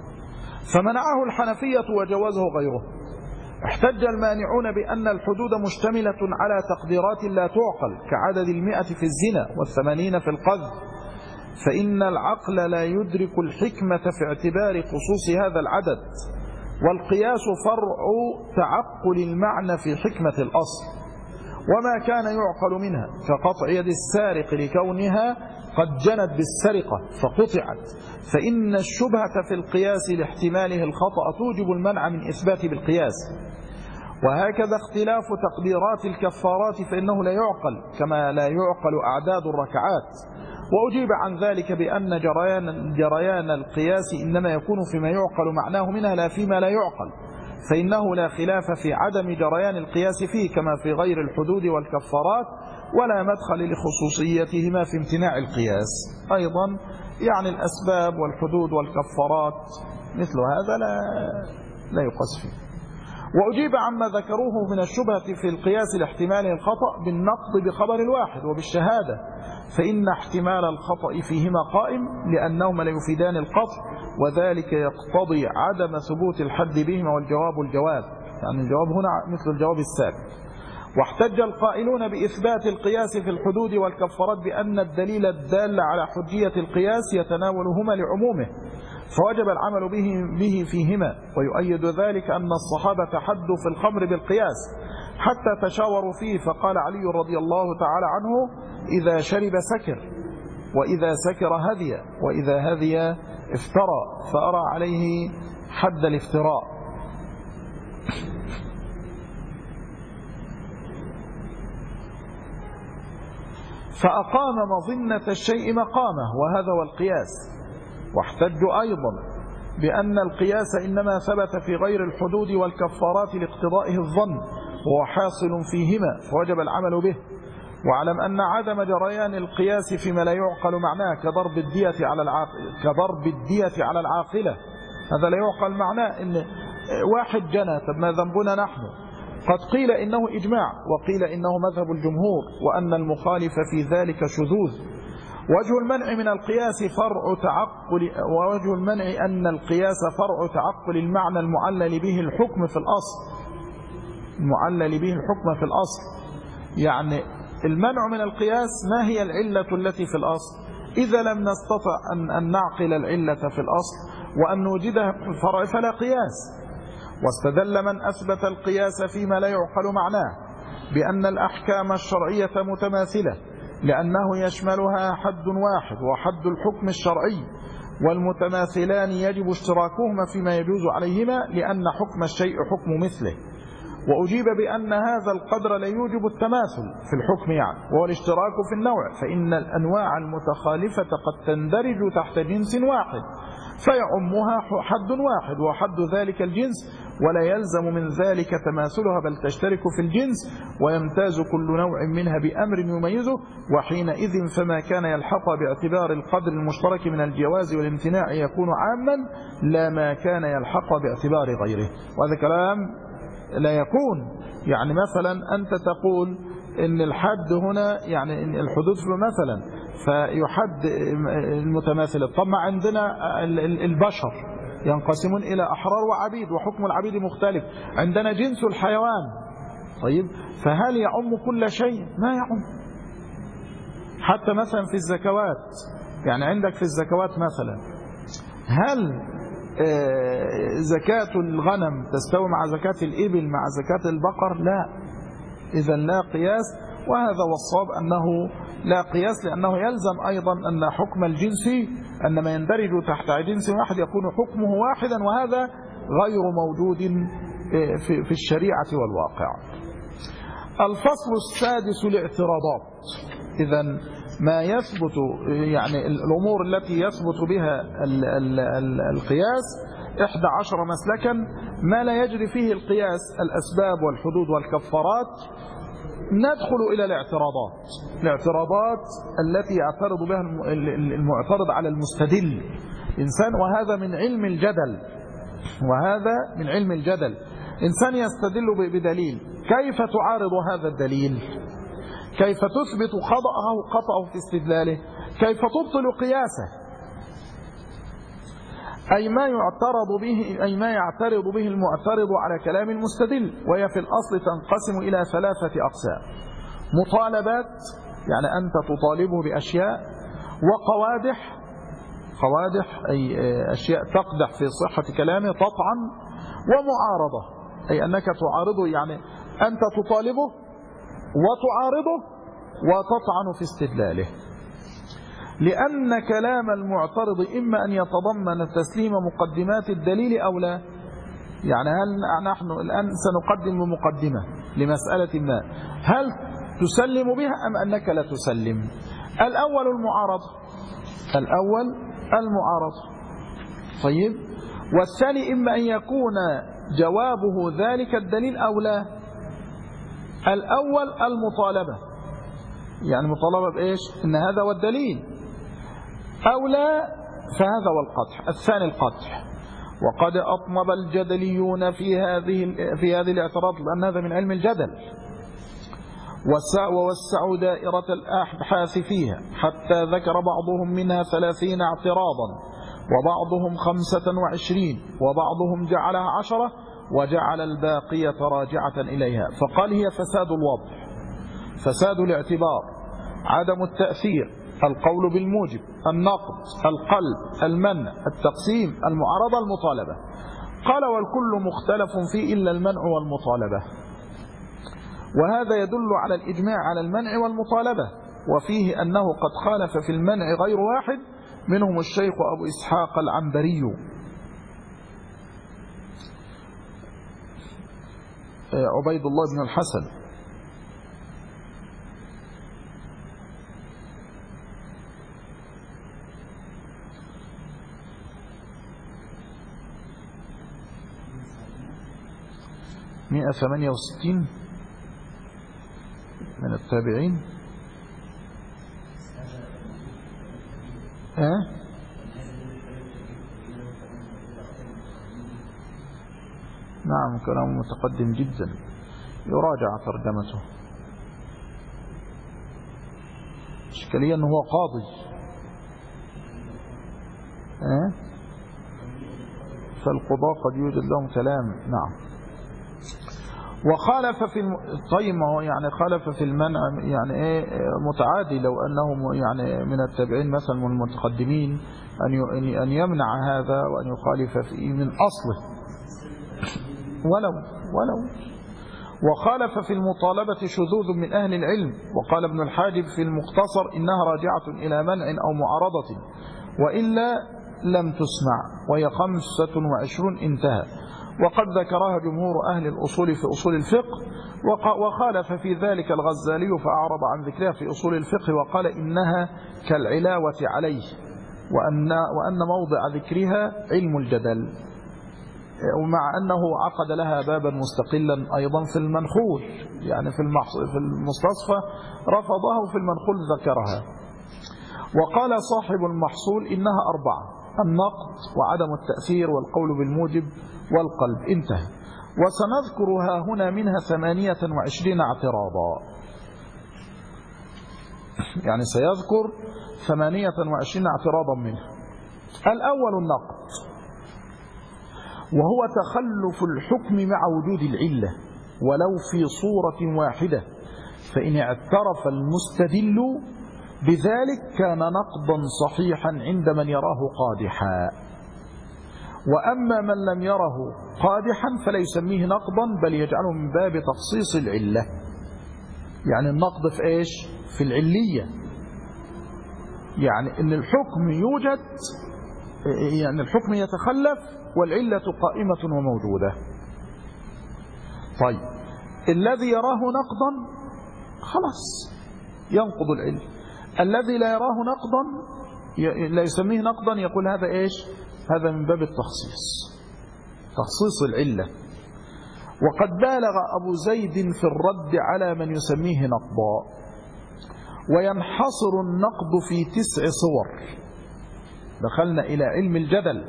فمنعه الحنفية وجوازه غيره. احتج المانعون بأن الحدود مشتملة على تقديرات لا تعقل كعدد 100 في الزنا و80 في القذف، فإن العقل لا يدرك الحكمة في اعتبار خصوص هذا العدد، والقياس فرع تعقل المعنى في حكمة الأصل، وما كان يعقل منها كقطع يد السارق لكونها قد جنت بالسرقة فقطعت، فإن الشبهة في القياس لاحتماله الخطأ توجب المنع من إثبات بالقياس. وهكذا اختلاف تقديرات الكفارات فإنه لا يعقل كما لا يعقل أعداد الركعات. وأجيب عن ذلك بأن جريان القياس إنما يكون فيما يعقل معناه منها لا فيما لا يعقل، فإنه لا خلاف في عدم جريان القياس فيه كما في غير الحدود والكفارات، ولا مدخل لخصوصيتهما في امتناع القياس. أيضا يعني الأسباب والحدود والكفارات مثل هذا لا يقاس فيه. وأجيب عما ذكروه من الشبهة في القياس لاحتماله الخطأ بالنقض بخبر الواحد وبالشهادة، فإن احتمال الخطأ فيهما قائم لأنهما لا يفيدان القطع، وذلك يقتضي عدم ثبوت الحد بهما، والجواب الجواب، يعني الجواب هنا مثل الجواب السابق. واحتج القائلون بإثبات القياس في الحدود والكفارات بأن الدليل الدال على حجية القياس يتناولهما لعمومه، فوجب العمل به فيهما. ويؤيد ذلك أن الصحابة حدوا في الخمر بالقياس حتى تشاوروا فيه، فقال علي رضي الله تعالى عنه: إذا شرب سكر، وإذا سكر هدي، وإذا هدي افترى، فأرى عليه حد الافتراء. فأقام مظنة الشيء مقامه، وهذا هو القياس. واحتجوا أيضا بأن القياس إنما ثبت في غير الحدود والكفارات لاقتضائه الظن، وهو حاصل فيهما، فوجب العمل به. واعلم أن عدم جريان القياس فيما لا يعقل معناه كضرب الدية على العاقلة، هذا لا يعقل معناه. إن واحد جنى، طب ما ذنبنا نحن؟ قد قيل إنه إجماع، وقيل إنه مذهب الجمهور، وأن المخالف في ذلك شذوذ. وجه المنع من القياس ووجه المنع أن القياس فرع تعقل المعنى المعلل به الحكم في الأصل. المعلل به الحكم في الأصل، يعني المنع من القياس ما هي العلة التي في الأصل؟ إذا لم نستطع أن نعقل العلة في الأصل وأن نوجدها في الفرع فلا قياس. واستدل من أثبت القياس فيما لا يعقل معناه بأن الأحكام الشرعية متماثلة، لأنه يشملها حد واحد وحد الحكم الشرعي، والمتماثلان يجب اشتراكهما فيما يجوز عليهما، لأن حكم الشيء حكم مثله. وأجيب بأن هذا القدر لا يوجب التماثل في الحكم، يعني وهو الاشتراك في النوع، فإن الأنواع المتخالفة قد تندرج تحت جنس واحد فيعمها حد واحد وحد ذلك الجنس، ولا يلزم من ذلك تماثلها، بل تشترك في الجنس، ويمتاز كل نوع منها بأمر يميزه، وحينئذ فما كان يلحق باعتبار القدر المشترك من الجواز والامتناع يكون عاما، لا ما كان يلحق باعتبار غيره. وهذا كلام لا يكون. يعني مثلا أنت تقول إن الحد هنا يعني إن الحدود مثلا فيحد المتماثلة. طب ما عندنا البشر ينقسمون إلى أحرار وعبيد، وحكم العبيد مختلف. عندنا جنس الحيوان، طيب فهل يعم كل شيء؟ ما يعم. حتى مثلا في الزكوات، يعني عندك في الزكوات مثلا، هل زكاة الغنم تستوي مع زكاة الإبل مع زكاة البقر؟ لا، إذا لا قياس. وهذا والصواب أنه لا قياس، لأنه يلزم أيضا أن حكم الجنس، أن ما يندرج تحت جنس واحد يكون حكمه واحدا، وهذا غير موجود في الشريعة والواقع. الفصل السادس الاعتراضات. إذا ما يثبت، يعني الأمور التي يثبت بها القياس 11 مسلكا. ما لا يجري فيه القياس، الأسباب والحدود والكفارات. ندخل إلى الاعتراضات التي يعترض بها المعترض على المستدل إنسان، وهذا من علم الجدل. إنسان يستدل بدليل، كيف تعارض هذا الدليل؟ كيف تثبت خطأه في استدلاله؟ كيف تبطل قياسه؟ أي ما يعترض به المعترض على كلام المستدل. وهي في الأصل تنقسم إلى 3 أقسام: مطالبات، يعني أنت تطالبه بأشياء، وقوادح، أي أشياء تقدح في صحة كلامه تطعن، ومعارضة، أي أنك تعارضه، يعني أنت تطالبه وتعارضه وتطعن في استدلاله. لأن كلام المعترض إما أن يتضمن تسليم مقدمات الدليل أو لا. يعني هل نحن الآن سنقدم مقدمة لمسألة ما، هل تسلم بها أم أنك لا تسلم؟ الأول المعارضة. طيب، والثاني إما أن يكون جوابه ذلك الدليل أو لا. الأول المطالبة، يعني مطالبة بإيش؟ إن هذا هو الدليل، أو لا فهذا هو القطع. الثاني القطع. وقد أطنب الجدليون في هذه الاعتراض، لأن هذا من علم الجدل، ووسعوا دائرة الأبحاث فيها، حتى ذكر بعضهم منها 30 اعتراضا، وبعضهم 25، وبعضهم جعلها 10، وجعل الباقية راجعة إليها. فقال هي فساد الوضع، فساد الاعتبار، عدم التأثير، القول بالموجب، النقد، القلب، المنع، التقسيم، المعارضة، المطالبة. قال والكل مختلف فيه إلا المنع والمطالبة. وهذا يدل على الإجماع على المنع والمطالبة، وفيه أنه قد خالف في المنع غير واحد، منهم الشيخ أبو إسحاق العنبري، عبيد الله بن الحسن. مئة 68 من التابعين. نعم، كلام متقدم جدا، يراجع ترجمته. إشكالية أنه هو قاضي، فالقضاء قد يوجد لهم كلام. نعم. وخالف طيب، ما هو يعني خالف في المنع، يعني ايه متعادي، لو انه يعني من التابعين مثلا من المتقدمين ان يمنع هذا وان يخالف فيه من اصله، ولو وخالف في المطالبة شذوذ من اهل العلم. وقال ابن الحاجب في المختصر انها راجعة الى منع او معارضة، والا لم تسمع، وهي 25 انتهى. وقد ذكرها جمهور أهل الأصول في أصول الفقه، وخالف في ذلك الغزالي فأعرض عن ذكرها في أصول الفقه، وقال إنها كالعلاوة عليه، وأن موضع ذكرها علم الجدل، ومع أنه عقد لها بابا مستقلا أيضا في المنخول، يعني في المستصفى رفضه، في المنخول ذكرها. وقال صاحب المحصول إنها 4: النقد، وعدم التأثير، والقول بالموجب، والقلب. انتهى. وسنذكرها هنا منها 28 اعتراضا، يعني سيذكر 28 اعتراضا منها. الأول النقد، وهو تخلف الحكم مع وجود العلة ولو في صورة واحدة، فإن اعترف المستدل بذلك كان نقضا صحيحا عند من يراه قادحا. وأما من لم يره قادحا فلا يسميه نقضا، بل يجعله من باب تخصيص العلة. يعني النقض في إيش؟ في العلية، يعني إن الحكم يوجد، يعني الحكم يتخلف والعلة قائمة وموجودة. طيب الذي يراه نقضا خلاص ينقض العلة، الذي لا يراه نقضا لا يسميه نقضا، يقول هذا إيش؟ هذا من باب التخصيص، تخصيص العلة. وقد بالغ أبو زيد في الرد على من يسميه نقضا، وينحصر النقض في 9 صور. دخلنا إلى علم الجدل،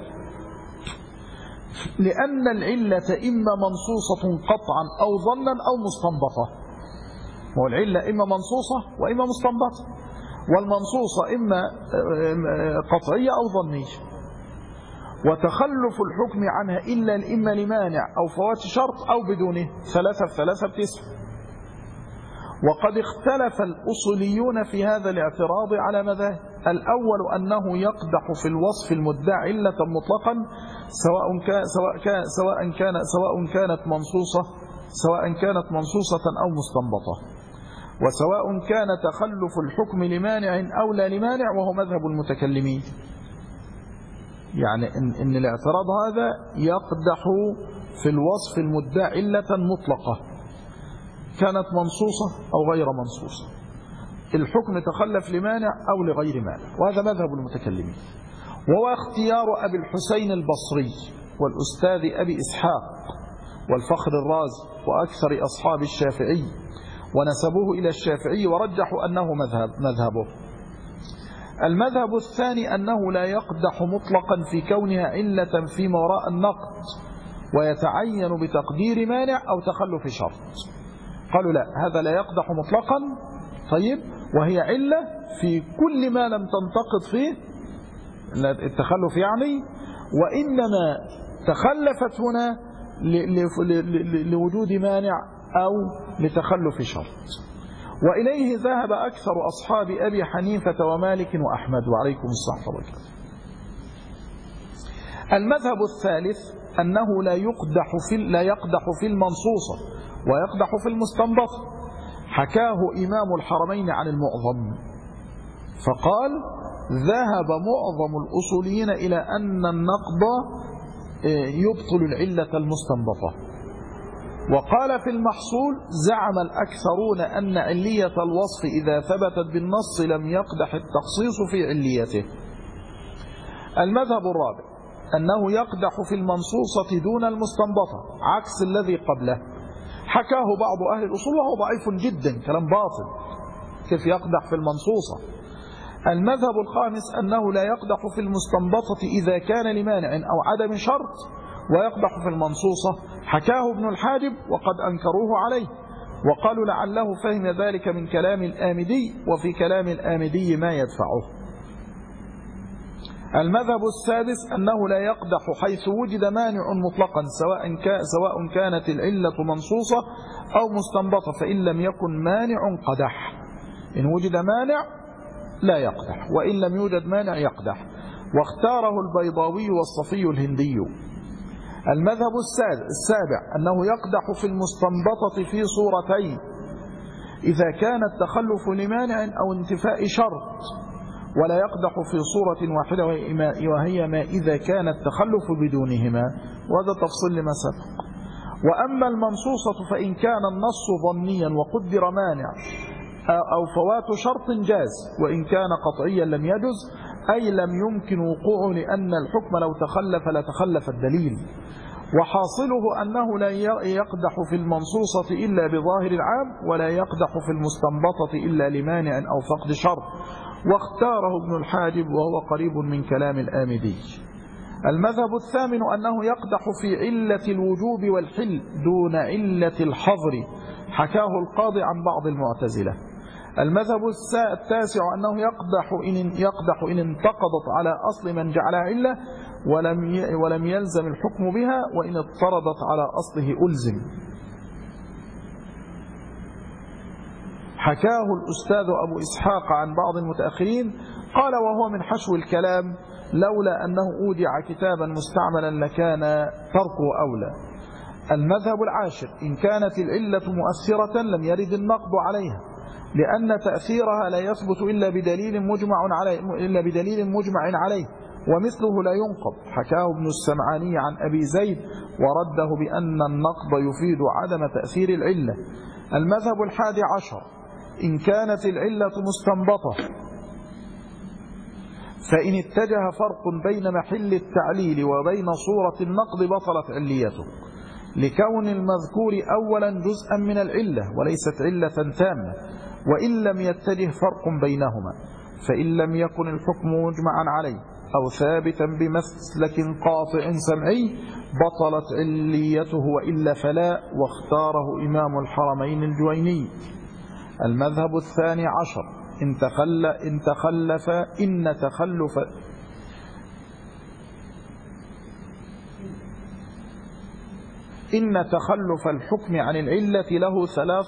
لأن العلة إما منصوصة قطعا أو ظنا أو مستنبطة. والعلة إما منصوصة وإما مستنبطة، والمنصوصة إما قطعية أو ظنية، وتخلف الحكم عنها إما لمانع أو فوات شرط أو بدونه، 3 في 3 ب9. وقد اختلف الأصوليون في هذا الاعتراض على مذاهب. الأول أنه يقدح في الوصف المدعى علة مطلقا سواء كانت منصوصة أو مستنبطة، وسواء كان تخلف الحكم لمانع أو لا لمانع، وهو مذهب المتكلمين. يعني إن الاعتراض هذا يقدح في الوصف المدعى علة مطلقة كانت منصوصة أو غير منصوصة، الحكم تخلف لمانع أو لغير مانع، وهذا مذهب المتكلمين. وهو اختيار أبي الحسين البصري والأستاذ أبي إسحاق والفخر الرازي وأكثر أصحاب الشافعي، ونسبوه إلى الشافعي ورجحوا أنه مذهبه. المذهب الثاني أنه لا يقدح مطلقا في كونها علة فيما وراء النقد، ويتعين بتقدير مانع أو تخلف شرط. قالوا لا، هذا لا يقدح مطلقا، طيب، وهي علة في كل ما لم تنتقد فيه التخلف يعني، وإنما تخلفت هنا لوجود مانع أو لتخلف شرط. وإليه ذهب أكثر أصحاب أبي حنيفة ومالك وأحمد، وعليكم الصحة والبركاته. المذهب الثالث أنه لا يقدح في المنصوصة ويقدح في المستنبط. حكاه إمام الحرمين عن المعظم، فقال: ذهب معظم الأصوليين إلى أن النقض يبطل العلة المستنبطة. وقال في المحصول: زعم الأكثرون أن علية الوصف إذا ثبتت بالنص لم يقدح التخصيص في عليته. المذهب الرابع أنه يقدح في المنصوصة دون المستنبطة، عكس الذي قبله. حكاه بعض أهل الأصول وهو ضعيف جدا، كلام باطل، كيف يقدح في المنصوصة. المذهب الخامس أنه لا يقدح في المستنبطة إذا كان لمانع أو عدم شرط، ويقدح في المنصوصة. حكاه ابن الحاجب وقد أنكروه عليه، وقالوا لعله فهم ذلك من كلام الآمدي، وفي كلام الآمدي ما يدفعه. المذهب السادس أنه لا يقدح حيث وجد مانع مطلقا، سواء كانت العلة منصوصة أو مستنبطة، فإن لم يكن مانع قدح. إن وجد مانع لا يقدح، وإن لم يوجد مانع يقدح. واختاره البيضاوي والصفي الهندي. المذهب السابع أنه يقدح في المستنبطة في صورتين: إذا كان التخلف لمانع أو انتفاء شرط، ولا يقدح في صورة واحدة وهي ما إذا كان التخلف بدونهما، وهذا تفصيل لما سبق. وأما المنصوصة فإن كان النص ظنيا وقدر مانع أو فوات شرط جاز، وإن كان قطعيا لم يجز، أي لم يمكن وقوعه، لأن الحكم لو تخلف لتخلف الدليل. وحاصله أنه لا يقدح في المنصوصة إلا بظاهر العام، ولا يقدح في المستنبطة إلا لمانع أو فقد شرط. واختاره ابن الحاجب وهو قريب من كلام الآمدي. المذهب الثامن أنه يقدح في علة الوجوب والحل دون علة الحظر. حكاه القاضي عن بعض المعتزلة. المذهب التاسع أنه يقدح إن انتقضت على أصل من جعلها علة ولم يلزم الحكم بها، وإن اضطردت على أصله ألزم. حكاه الأستاذ أبو إسحاق عن بعض المتأخرين قال وهو من حشو الكلام لولا أنه أودع كتابا مستعملا لكان تركه أولى. المذهب العاشر إن كانت العلة مؤثرة لم يرد النقد عليها لأن تأثيرها لا يثبت إلا بدليل مجمع عليه ومثله لا ينقض. حكاه ابن السمعاني عن أبي زيد ورده بأن النقض يفيد عدم تأثير العلة. المذهب الحادي عشر إن كانت العلة مستنبطة فإن اتجه فرق بين محل التعليل وبين صورة النقض بطلت عليته لكون المذكور أولا جزءا من العلة وليست علة تامة وإن لم يتجه فرق بينهما. فإن لم يكن الحكم مجمعا عليه أو ثابتا بمسلك قاطع سمعي بطلت عليته وإلا فلا، واختاره إمام الحرمين الجويني. المذهب الثاني عشر إن تخلف الحكم عن العلة له ثلاث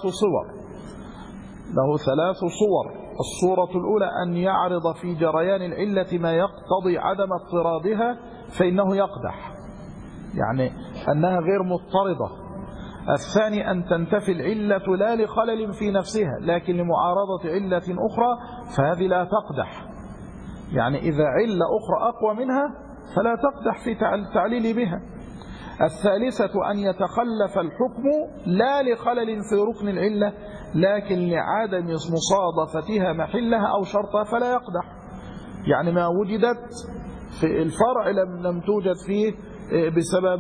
صور. الصورة الأولى أن يعرض في جريان العلة ما يقتضي عدم اضطرادها فإنه يقدح، يعني أنها غير مضطردة. الثاني أن تنتفي العلة لا لخلل في نفسها لكن لمعارضة علة أخرى فهذه لا تقدح، يعني إذا علة أخرى أقوى منها فلا تقدح في التعليل بها. الثالثة أن يتخلف الحكم لا لخلل في ركن العلة لكن لعدم مصادفتها محلها أو شرطها فلا يقدح، يعني ما وجدت في الفرع لم توجد فيه بسبب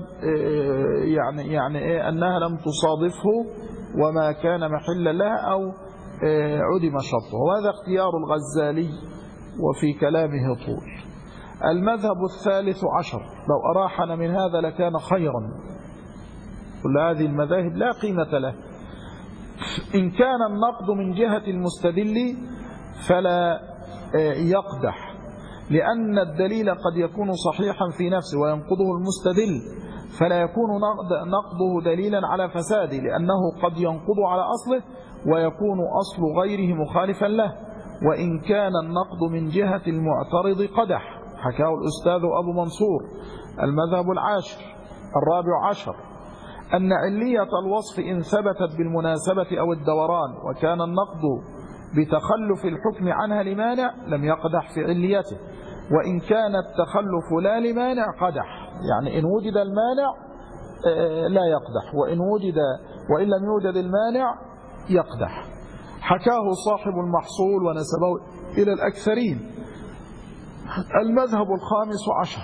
يعني أنها لم تصادفه وما كان محلا لها أو عدم شرطه. وهذا اختيار الغزالي وفي كلامه طول. المذهب الثالث عشر لو أراحنا من هذا لكان خيرا، كل هذه المذاهب لا قيمة له. إن كان النقد من جهة المستدل فلا يقدح لأن الدليل قد يكون صحيحا في نفسه وينقضه المستدل فلا يكون نقضه دليلا على فساده لأنه قد ينقض على أصله ويكون أصل غيره مخالفا له. وإن كان النقد من جهة المعترض قدح. حكاه الأستاذ أبو منصور. المذهب الرابع عشر أن علية الوصف إن ثبتت بالمناسبة أو الدوران وكان النقد بتخلف الحكم عنها لمانع لم يقدح في عليته، وإن كان التخلف لا لمانع قدح، يعني إن وجد المانع لا يقدح وإن لم يوجد المانع يقدح. حكاه صاحب المحصول ونسبه إلى الأكثرين. المذهب الخامس عشر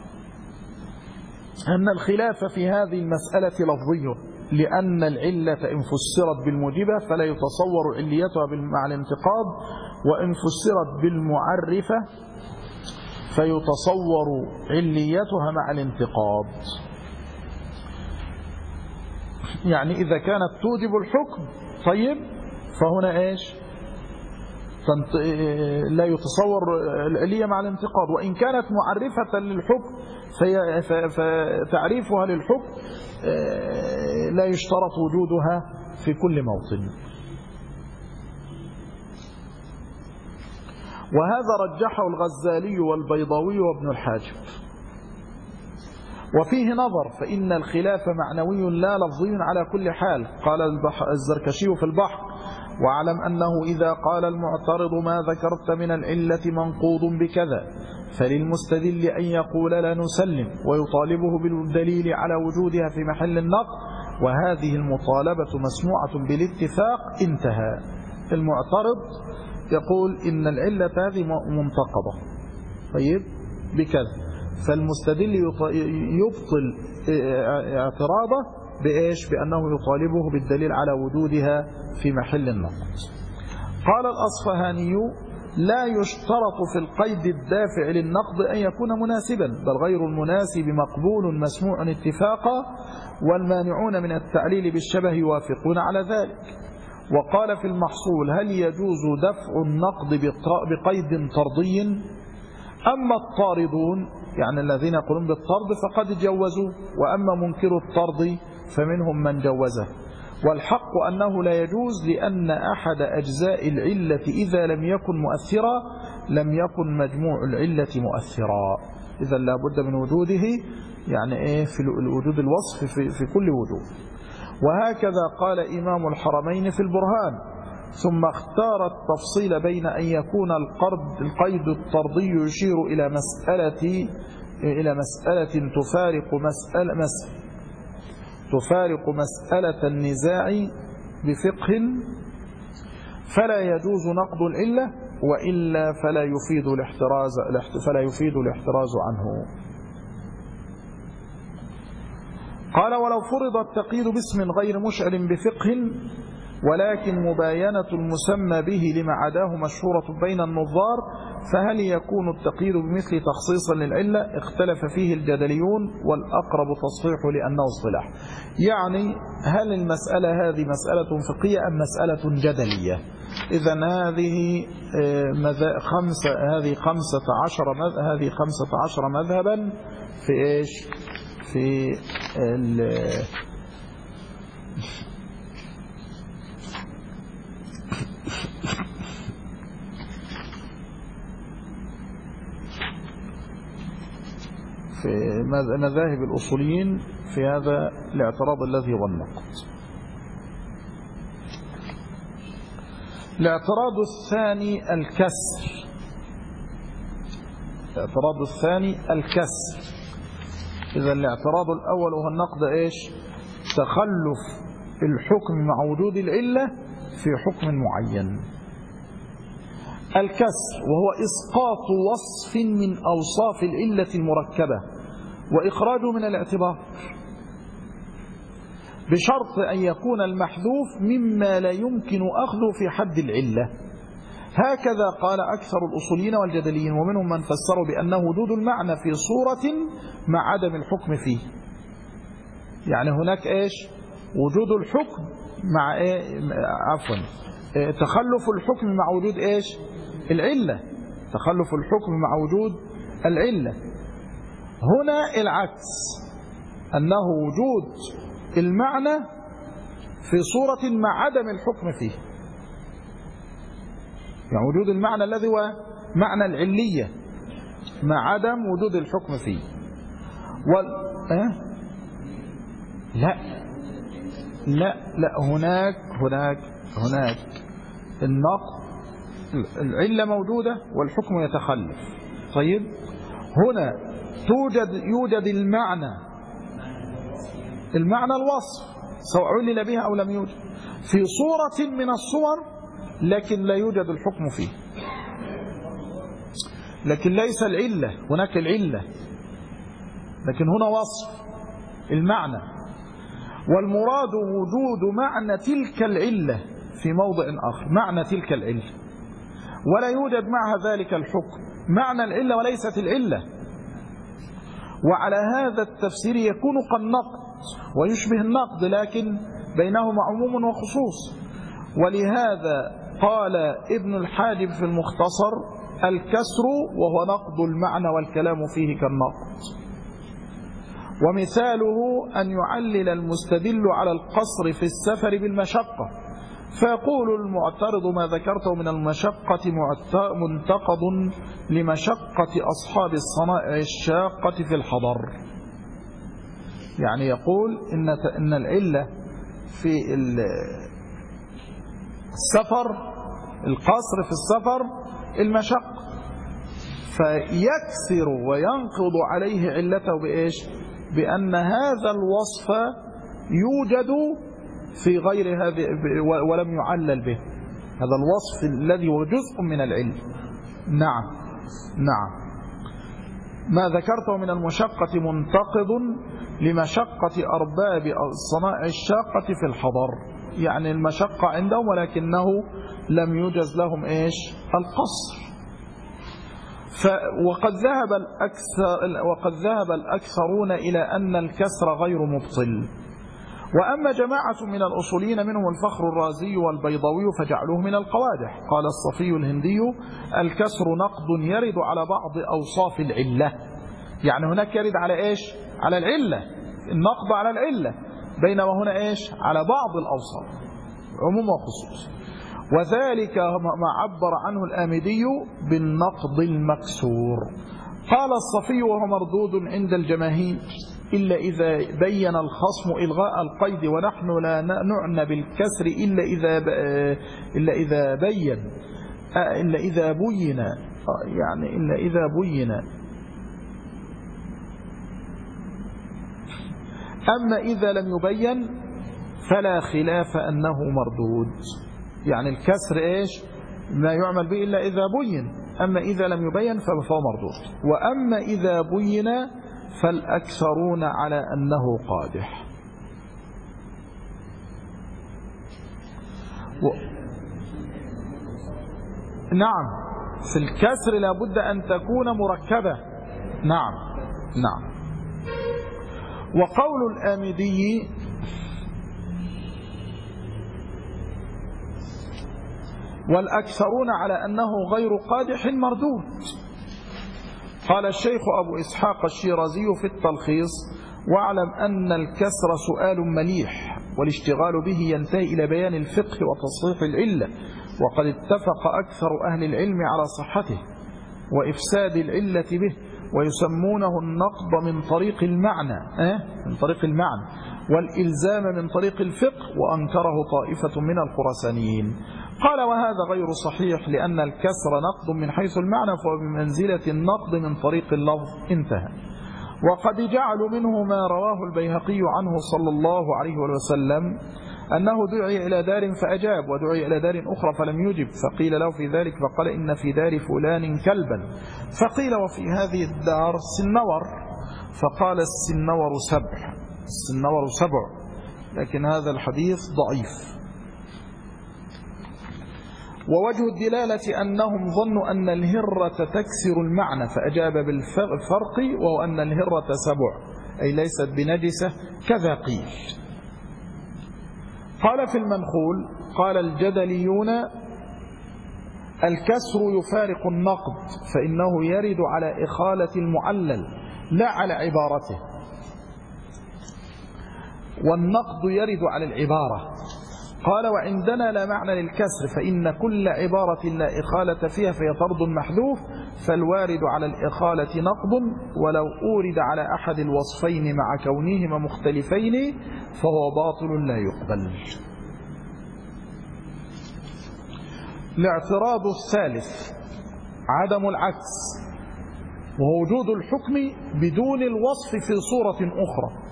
أن الخلاف في هذه المسألة لفظي لأن العلة إن فسرت بالموجبة فلا يتصور عليتها مع الانتقاض، وإن فسرت بالمعرفة فيتصور عليتها مع الانتقاض. يعني إذا كانت توجب الحكم طيب فهنا إيش لا يتصور العلية مع الانتقاض، وإن كانت معرفة للحكم فتعريفها للحكم لا يشترط وجودها في كل موطن. وهذا رجحه الغزالي والبيضاوي وابن الحاجب. وفيه نظر فإن الخلاف معنوي لا لفظي على كل حال. قال الزركشي في البحر: واعلم أنه إذا قال المعترض ما ذكرت من العلة منقوض بكذا فللمستدل أن يقول لا نسلم ويطالبه بالدليل على وجودها في محل النقض، وهذه المطالبة مسموعة بالاتفاق. انتهى. المعترض يقول إن العلة هذه منتقضة طيب بكذا، فالمستدل يبطل اعتراضه بإيش؟ بأنه يطالبه بالدليل على وجودها في محل النقض. قال الأصفهاني: لا يشترط في القيد الدافع للنقض أن يكون مناسبا، بل غير المناسب مقبول مسموع اتفاقا، والمانعون من التعليل بالشبه يوافقون على ذلك. وقال في المحصول: هل يجوز دفع النقض بقيد طردي؟ أما الطاردون يعني الذين يقولون بالطرد فقد جوزوا، وأما منكر الطرد فمنهم من جوزه. والحق أنه لا يجوز، لأن أحد أجزاء العلة إذا لم يكن مؤثرا لم يكن مجموع العلة مؤثرا. إذا لا بد من وجوده، يعني في الوجود الوصف في كل وجود. وهكذا قال إمام الحرمين في البرهان. ثم اختار التفصيل بين أن يكون القيد الطردي يشير إلى مسألة تفارق مسألة النزاع بفقه فلا يجوز نقض العلة، وإلا فلا يفيد الاحتراز عنه. قال: ولو فرض التقييد باسم غير مشعر بفقه، ولكن مباينة المسمى به لما عداه مشهورة بين النظار، فهل يكون التقييد بمثل تخصيصا للعلة؟ اختلف فيه الجدليون، والأقرب تصحيحه لأنه اصطلاح. يعني هل المسألة هذه مسألة فقهية أم مسألة جدلية؟ إذن هذه 15 مذهبا في إيش؟ في مذاهب الأصوليين في هذا الاعتراض الذي هو النقد. الاعتراض الثاني الكسر. إذا الاعتراض الأول هو النقد إيش؟ تخلف الحكم مع وجود العلة في حكم معين. الكسر وهو إسقاط وصف من أوصاف العلة المركبة وإخراجه من الاعتبار، بشرط أن يكون المحذوف مما لا يمكن أخذه في حد العلة. هكذا قال أكثر الأصوليين والجدليين، ومنهم من فسروا بأنه وجود المعنى في صورة مع عدم الحكم فيه. يعني هناك إيش؟ وجود الحكم مع تخلف الحكم مع وجود إيش؟ العلة. تخلف الحكم مع وجود العلة. هنا العكس، أنه وجود المعنى في صورة مع عدم الحكم فيه. يعني وجود المعنى الذي هو معنى العلية مع عدم وجود الحكم فيه. لا هناك النقد العلة موجودة والحكم يتخلف. طيب هنا يوجد المعنى الوصف سواء علل بها أو لم يوجد في صورة من الصور، لكن لا يوجد الحكم فيه. لكن ليس العلة، هناك العلة لكن هنا وصف المعنى، والمراد وجود معنى تلك العلة في موضع آخر، معنى تلك العلة، ولا يوجد معها ذلك الحكم، معنى العلة وليست العلة. وعلى هذا التفسير يكون كالنقد ويشبه النقد، لكن بينهما عموم وخصوص. ولهذا قال ابن الحاجب في المختصر: الكسر وهو نقد المعنى والكلام فيه كالنقد. ومثاله أن يعلل المستدل على القصر في السفر بالمشقة، فيقول المعترض: ما ذكرته من المشقة منتقض لمشقة أصحاب الصنائع الشاقة في الحضر. يعني يقول إن العلة في السفر، القصر في السفر المشقة، فيكسر وينقض عليه علته بإيش؟ بأن هذا الوصف يوجد في غير هذه ولم يعلل به، هذا الوصف الذي هو جزء من العلم. نعم ما ذكرته من المشقة منتقض لمشقة أرباب الصنائع الشاقة في الحضر، يعني المشقة عندهم ولكنه لم يجز لهم إيش؟ القصر. وقد ذهب الأكثرون إلى أن الكسر غير مبطل. وأما جماعة من الأصوليين منهم الفخر الرازي والبيضاوي فجعلوه من القوادح. قال الصفي الهندي: الكسر نقد يرد على بعض أوصاف العلة. يعني هناك يرد على إيش؟ على العلة، النقد على العلة، بينما هنا إيش؟ على بعض الأوصاف، عموم وخصوص. وذلك ما عبر عنه الآمدي بالنقض المكسور. قال الصفي وهو مردود عند الجماهير إلا إذا بين الخصم إلغاء القيد، ونحن لا نعنى بالكسر إلا إذا بين يعني إلا إذا بين. أما إذا لم يبين فلا خلاف أنه مردود. يعني الكسر إيش؟ ما يعمل به إلا إذا بين، أما إذا لم يبين فهو مردود. وأما إذا بين فالأكثرون على أنه قادح. نعم، في الكسر لابد أن تكون مركبة. نعم. وقول الآمدي والأكثرون على أنه غير قادح مردود. قال الشيخ أبو إسحاق الشيرازي في التلخيص: واعلم أن الكسر سؤال مليح، والاشتغال به ينتهي إلى بيان الفقه وتصحيح العلة، وقد اتفق أكثر أهل العلم على صحته وإفساد العلة به، ويسمونه النقض من طريق المعنى والإلزام من طريق الفقه، وأنكره طائفة من الخراسانيين. قال: وهذا غير صحيح، لأن الكسر نقض من حيث المعنى، فهو بمنزلة النقض من طريق اللفظ. انتهى. وقد جعلوا منه ما رواه البيهقي عنه صلى الله عليه وسلم أنه دعي إلى دار فأجاب، ودعي إلى دار أخرى فلم يجب، فقيل له في ذلك فقال: إن في دار فلان كلبا، فقيل: وفي هذه الدار سنور، فقال: السنور سبع، لكن هذا الحديث ضعيف. ووجه الدلالة أنهم ظنوا أن الهرة تكسر المعنى فأجاب بالفرق، وهو أن الهرة سبع أي ليست بنجسة كذا قيل. قال في المنخول: قال الجدليون: الكسر يفارق النقض، فإنه يرد على إخالة المعلل لا على عبارته، والنقض يرد على العبارة. قال: وعندنا لا معنى للكسر، فإن كل عبارة لا إخالة فيها فهي طرد محذوف، فالوارد على الإخالة نقض، ولو أورد على أحد الوصفين مع كونهما مختلفين فهو باطل لا يقبل. الاعتراض الثالث عدم العكس، وهو وجود الحكم بدون الوصف في صورة أخرى.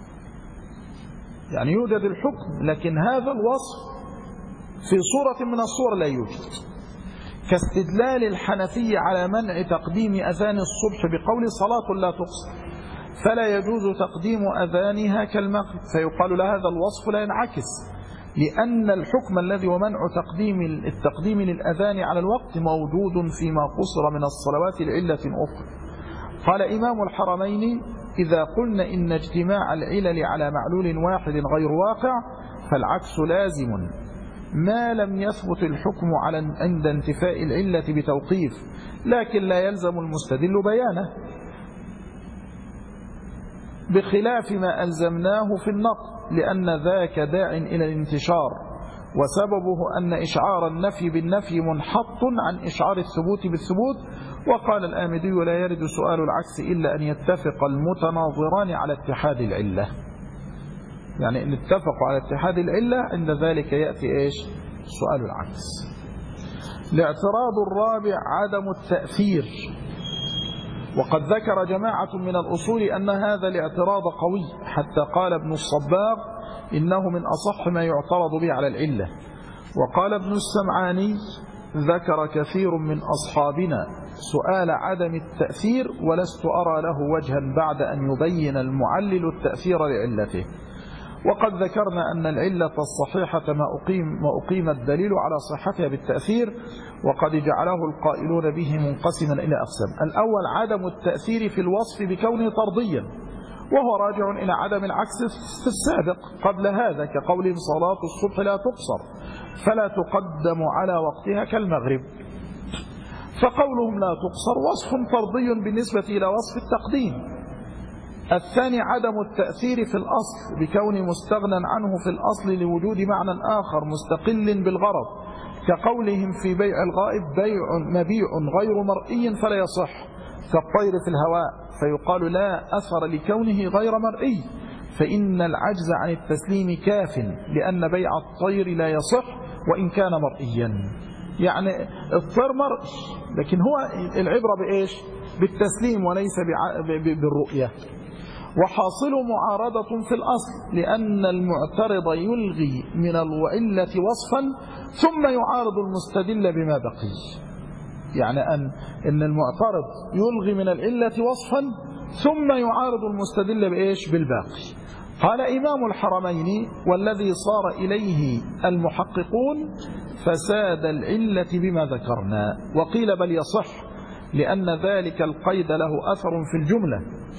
يعني يوجد الحكم لكن هذا الوصف في صورة من الصور لا يوجد، كاستدلال الحنفية على منع تقديم أذان الصبح بقول صلاة لا تقصر، فلا يجوز تقديم أذانها كالمغرب، فيقال له هذا الوصف لا ينعكس، لأن الحكم الذي ومنع التقديم للأذان على الوقت موجود فيما قصر من الصلوات لعلة أخرى. قال إمام الحرمين: إذا قلنا إن اجتماع العلل على معلول واحد غير واقع فالعكس لازم، ما لم يثبت الحكم عند انتفاء العلة بتوقيف، لكن لا يلزم المستدل بيانه، بخلاف ما ألزمناه في النقض، لأن ذاك داع إلى الانتشار، وسببه أن إشعار النفي بالنفي منحط عن إشعار الثبوت بالثبوت. وقال الآمدي: لا يرد سؤال العكس إلا أن يتفق المتناظران على اتحاد العلة. يعني إن اتفقوا على اتحاد العلة عند ذلك يأتي إيش؟ سؤال العكس. الاعتراض الرابع عدم التأثير، وقد ذكر جماعة من الأصول أن هذا الاعتراض قوي، حتى قال ابن الصباغ: إنه من أصح ما يعترض به على العلة. وقال ابن السمعاني: ذكر كثير من أصحابنا سؤال عدم التأثير، ولست أرى له وجها بعد أن يبين المعلل التأثير لعلته. وقد ذكرنا أن العلة الصحيحة ما أقيم الدليل على صحتها بالتأثير، وقد جعله القائلون به منقسما إلى أقسام. الأول عدم التأثير في الوصف بكونه طرديا، وهو راجع إلى عدم العكس في السابق قبل هذا، كقول صلاة الصبح لا تقصر فلا تقدم على وقتها كالمغرب، فقولهم لا تقصر وصف طردي بالنسبة إلى وصف التقديم، الثاني عدم التأثير في الأصل بكون مستغنى عنه في الأصل لوجود معنى آخر مستقل بالغرض، كقولهم في بيع الغائب مبيع غير مرئي فلا يصح، كالطير في الهواء، فيقال لا أثر لكونه غير مرئي، فإن العجز عن التسليم كاف، لأن بيع الطير لا يصح وإن كان مرئيا. يعني الطير مرئي، لكن هو العبرة بإيش؟ بالتسليم وليس بالرؤية. وحاصل معارضة في الأصل، لأن المعترض يلغي من العلة وصفا ثم يعارض المستدل بما بقي. يعني أن المعترض يلغي من العلة وصفا ثم يعارض المستدل بإيش؟ بالباقي. قال إمام الحرمين: والذي صار إليه المحققون فساد العلة بما ذكرنا. وقيل بل يصح، لأن ذلك القيد له أثر في الجملة.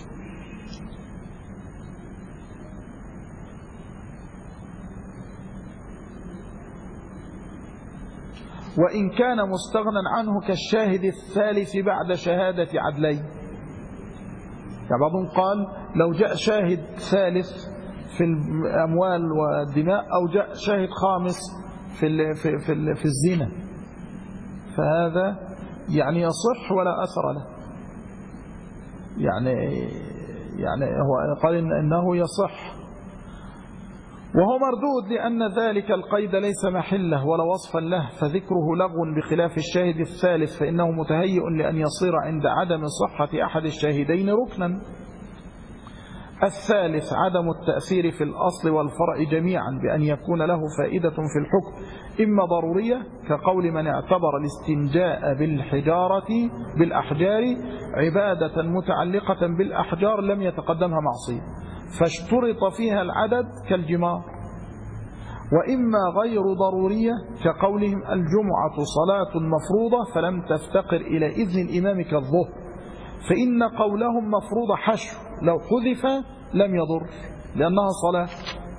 وإن كان مستغنى عنه كالشاهد الثالث بعد شهادة عدلين. يعني بعضهم قال لو جاء شاهد ثالث في الأموال والدماء، أو جاء شاهد خامس في الزنا، فهذا يعني يصح ولا أثر له. يعني هو قال إنه يصح، وهو مردود، لأن ذلك القيد ليس محله ولا وصفا له، فذكره لغو بخلاف الشاهد الثالث، فإنه متهيئ لأن يصير عند عدم صحة أحد الشاهدين ركنا. الثالث عدم التأثير في الأصل والفرع جميعا، بأن يكون له فائدة في الحكم إما ضرورية، كقول من اعتبر الاستنجاء بالأحجار عبادة متعلقة بالأحجار لم يتقدمها معصية فاشترط فيها العدد كالجمار، وإما غير ضرورية، كقولهم الجمعة صلاة مفروضة فلم تفتقر إلى إذن الإمام كالظهر، فإن قولهم مفروضة حشو لو حذف لم يضر لأنها صلاة.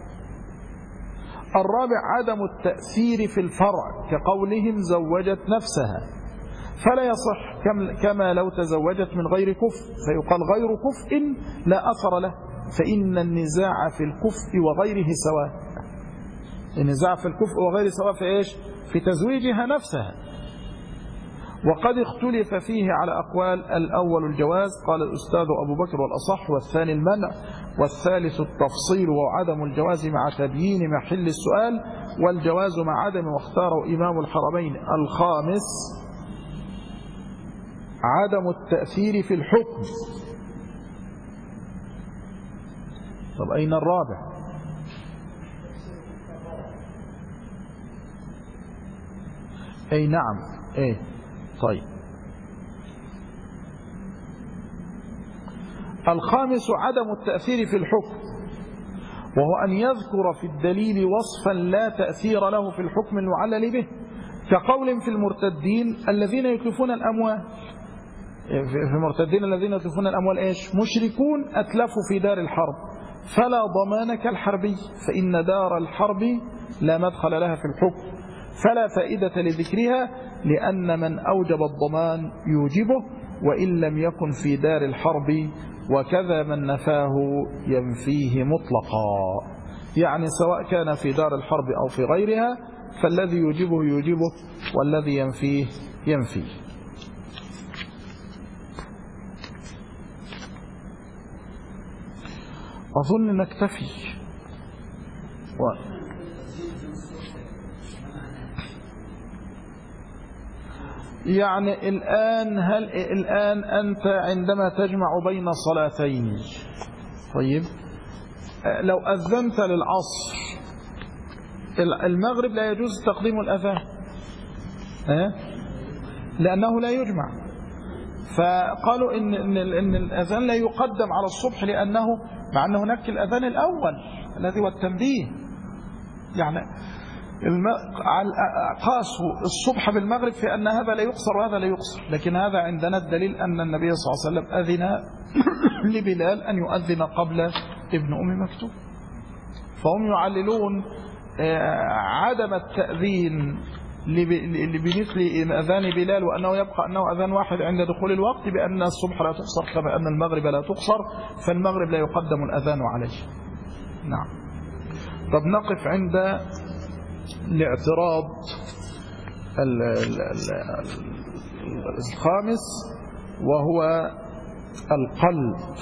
الرابع عدم التأثير في الفرع، كقولهم زوجت نفسها فلا يصح، كما لو تزوجت من غير كفء، فيقال غير كفء لا أثر له، فإن النزاع في الكفء وغيره سواء. النزاع في الكفء وغيره سواء في إيش؟ في تزويجها نفسها. وقد اختلف فيه على أقوال: الأول الجواز، قال الأستاذ أبو بكر، والأصح، والثاني المنع، والثالث التفصيل وعدم الجواز مع تبيين محل السؤال، والجواز مع عدم، واختاره إمام الحرمين. الخامس عدم التأثير في الحكم. طب أين الرابع؟ أي نعم، إيه طيب. الخامس عدم التأثير في الحكم، وهو أن يذكر في الدليل وصفا لا تأثير له في الحكم المعلل به، كقول في المرتدين الذين يتلفون الأموال. في المرتدين الذين يتلفون الأموال إيش؟ مشركون أتلفوا في دار الحرب، فلا ضمان كالحربي، فإن دار الحرب لا مدخل لها في الحكم، فلا فائدة لذكرها، لأن من أوجب الضمان يوجبه وإن لم يكن في دار الحرب، وكذا من نفاه ينفيه مطلقا. يعني سواء كان في دار الحرب أو في غيرها، فالذي يوجبه يوجبه والذي ينفيه ينفيه. أظن نكتفي. يعني الآن أنت عندما تجمع بين صلاتين، طيب لو أذنت للعصر، المغرب لا يجوز تقديم الأذان لأنه لا يجمع، فقالوا إن الأذان لا يقدم على الصبح، لأنه مع أن هناك الأذان الأول الذي هو التنبيه، يعني قاسوا الصبح بالمغرب في أن هذا لا يقصر وهذا لا يقصر، لكن هذا عندنا الدليل أن النبي صلى الله عليه وسلم أذن لبلال أن يؤذن قبل ابن أم مكتوم، فهم يعللون عدم التأذين بمثل أذان بلال وأنه يبقى أنه أذان واحد عند دخول الوقت، بأن الصبح لا تقصر كما أن المغرب لا تقصر، فالمغرب لا يقدم الأذان عليه. نعم. طب نقف عند الاعتراض الخامس، وهو القلب.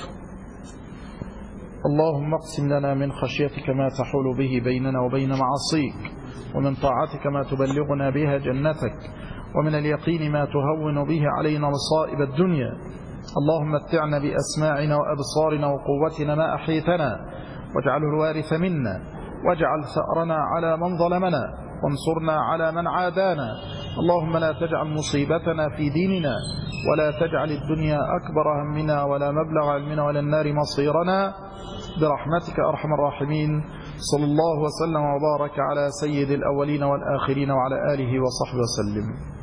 اللهم اقسم لنا من خشيتك ما تحول به بيننا وبين معاصيك، ومن طاعتك ما تبلغنا بها جنتك، ومن اليقين ما تهون به علينا مصائب الدنيا. اللهم متعنا بأسماعنا وأبصارنا وقوتنا ما أحيتنا، واجعله الوارث منا، واجعل ثأرنا على من ظلمنا، وانصرنا على من عادانا. اللهم لا تجعل مصيبتنا في ديننا، ولا تجعل الدنيا أكبر همنا ولا مبلغ علمنا ولا النار مصيرنا، برحمتك أرحم الراحمين. صلى الله وسلم وبارك على سيد الأولين والآخرين وعلى آله وصحبه وسلم.